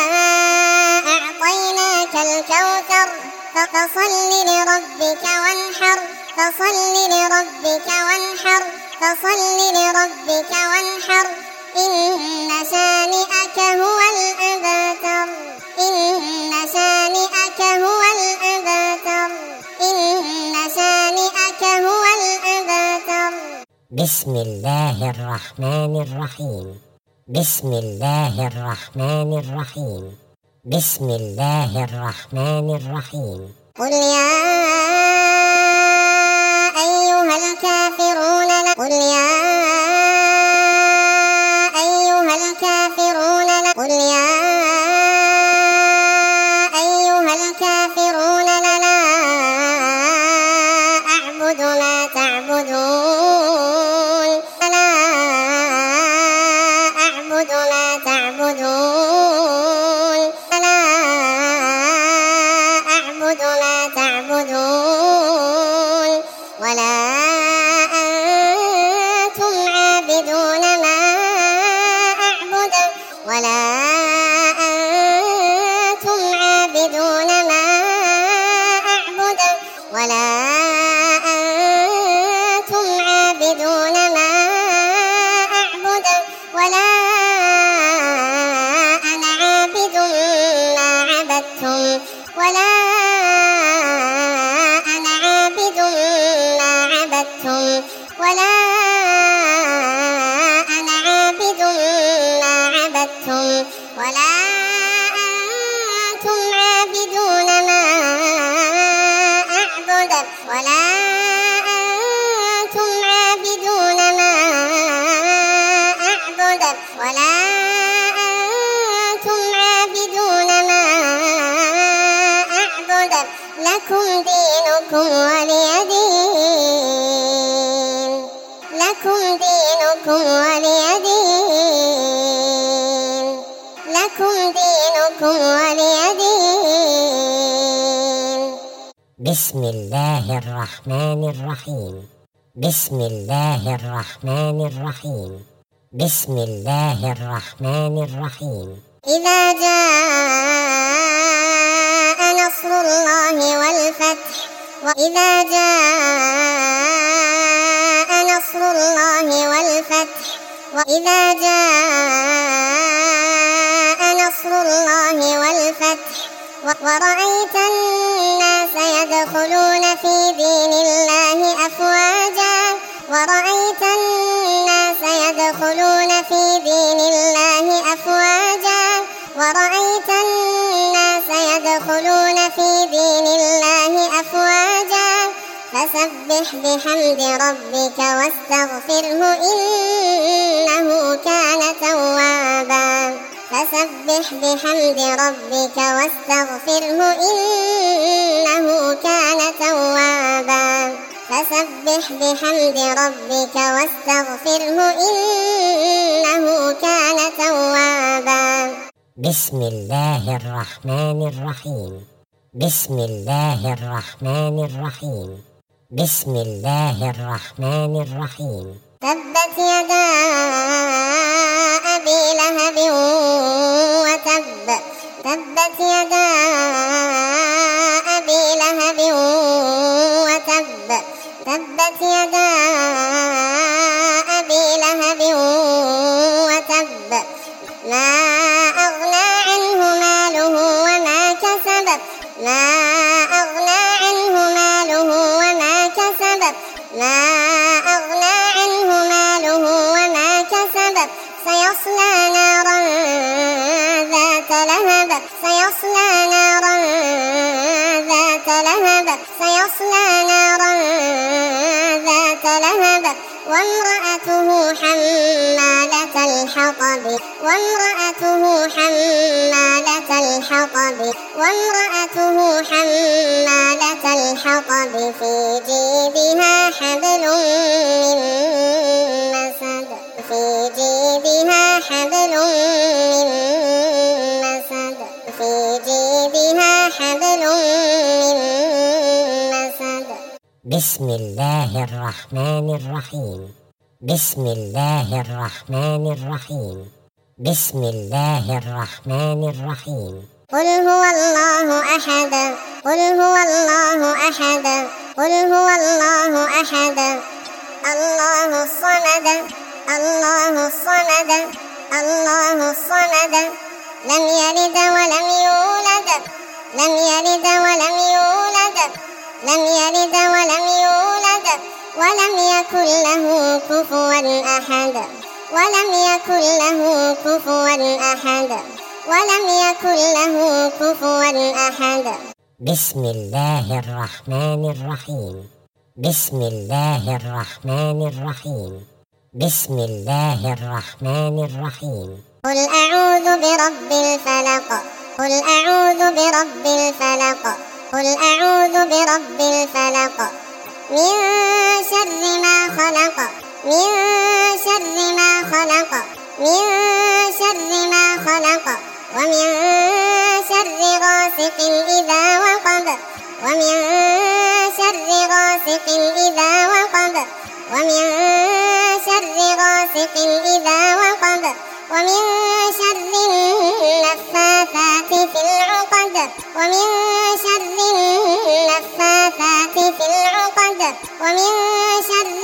أعطيناك الكوثر فصل لربك وانحر فصل لربك وانحر فصل لربك وانحر إن شانئك هو الأبتر إن شانئك هو الأبتر إن شانئك هو الأبتر. بسم الله الرحمن الرحيم. بسم الله الرحمن الرحيم. بسم الله الرحمن الرحيم. قل يا أيها الكافرون قل يا أيها الكافرون قل يا أيها الكافرون لا أعبد ما تعبدون لا أعبد ما تعبدون لا أعبد ما تعبدون ولا أنتم عابدون ما أعبد ولا أنتم عابدون ما أعبد ولا أنتم عابدون ما أعبد ولا أنا عابد ما عبدتم ولا أنا عابد ما عبدتم ولا أنا عابد ما عبدتم ولا أنتم عابدون ما أعبد ولا أنتم عابدون ما أعبد ولا أنتم عابدون ما أعبد لكم دينكم ولي دين لكم دينكم ولي دين لكم دينكم ولي دين. بسم الله الرحمن الرحيم. بسم الله الرحمن الرحيم. بسم الله الرحمن الرحيم. إذا جاء نصر الله والفتح وإذا جاء نصر الله والفتح وإذا جاء نصر الله والفتح ورأيت الناس يدخلون في دين الله أفواجا ورأيت الناس يدخلون في دين الله أفواجا ورأيت الناس يدخلون في دين الله أفواجا فسبح بحمد ربك واستغفره إنه كان توابا فسبح بحمد ربك واستغفره إنه كان توابا فسبح بحمد ربك واستغفره إنه كان توابا. بسم الله الرحمن الرحيم. بسم الله الرحمن الرحيم. بسم الله الرحمن الرحيم. تبت يدا أبي لهب وتب تبت يدا أبي لهب وتب تبت يدا أبي لهب وتب ما أغنى عنه ماله وما كسب ما أغنى عنه ماله وما كسب ما أغنى عنه ماله وما كسب سيصلى نارا ذات لهب سيصلى نارا ذات لهب سيصلى نارا ذات لهب وامرأته حمالة الحطب وامرأته حمالة الحطب وامرأته حمالة الحطب في جيدها حبل من مسد في جيدها حبل من مسد في جيدها حبل من مسد. بسم الله الرحمن الرحيم. بسم الله الرحمن الرحيم. بسم الله الرحمن الرحيم. قل هو الله أحد قل هو الله أحد قل هو الله أحد الله الصمد الله الصمد الله الصمد لم يلد ولم يولد لم يلد ولم يولد لم يلد ولم يولد ولم يكن له كفوا أحد ولم يكن له كفوا أحد ولم يكن له كفوا أحد. بسم الله الرحمن الرحيم. بسم الله الرحمن الرحيم. بسم الله الرحمن الرحيم. قل أعوذ برب الفلق قل أعوذ برب الفلق قل أعوذ برب الفلق من شر ما خلق من شر ما خلق من شر ما خلق ومن شر غاسق إذا وقب ومن شر غاسق إذا وقب ومن شر غاسق إذا وقب ومن شر النفاثات في العقد ومن شر النفاثات في العقد ومن شر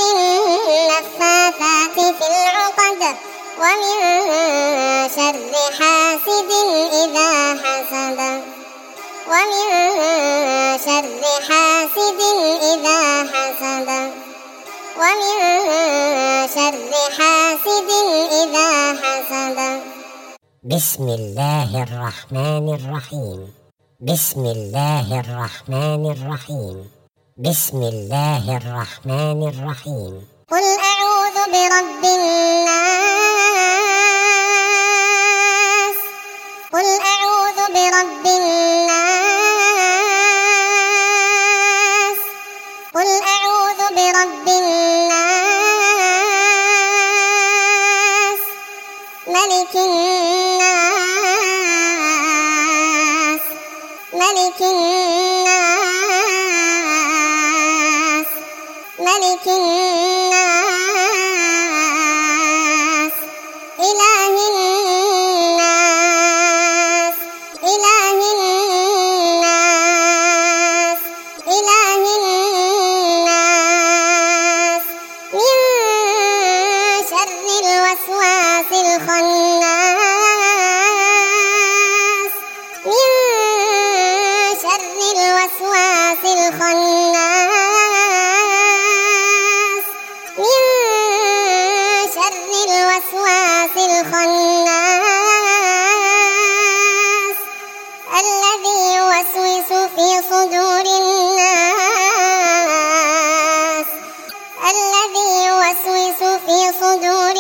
النفاثات في العقد ومن شر حاسد إذا حسد ومن شر حاسد إذا حسد ومن شر حاسد إذا حسد. بسم الله الرحمن الرحيم. بسم الله الرحمن الرحيم. بسم الله الرحمن الرحيم. قل أعوذ برب الناس قل أعوذ برب الناس قل أعوذ برب الناس ملك الناس ملك الناس ملك الناس الوسواس الخناس من شر الوسواس الخناس من شر الوسواس الخناس الذي يوسوس في صدور الناس الذي يوسوس في صدور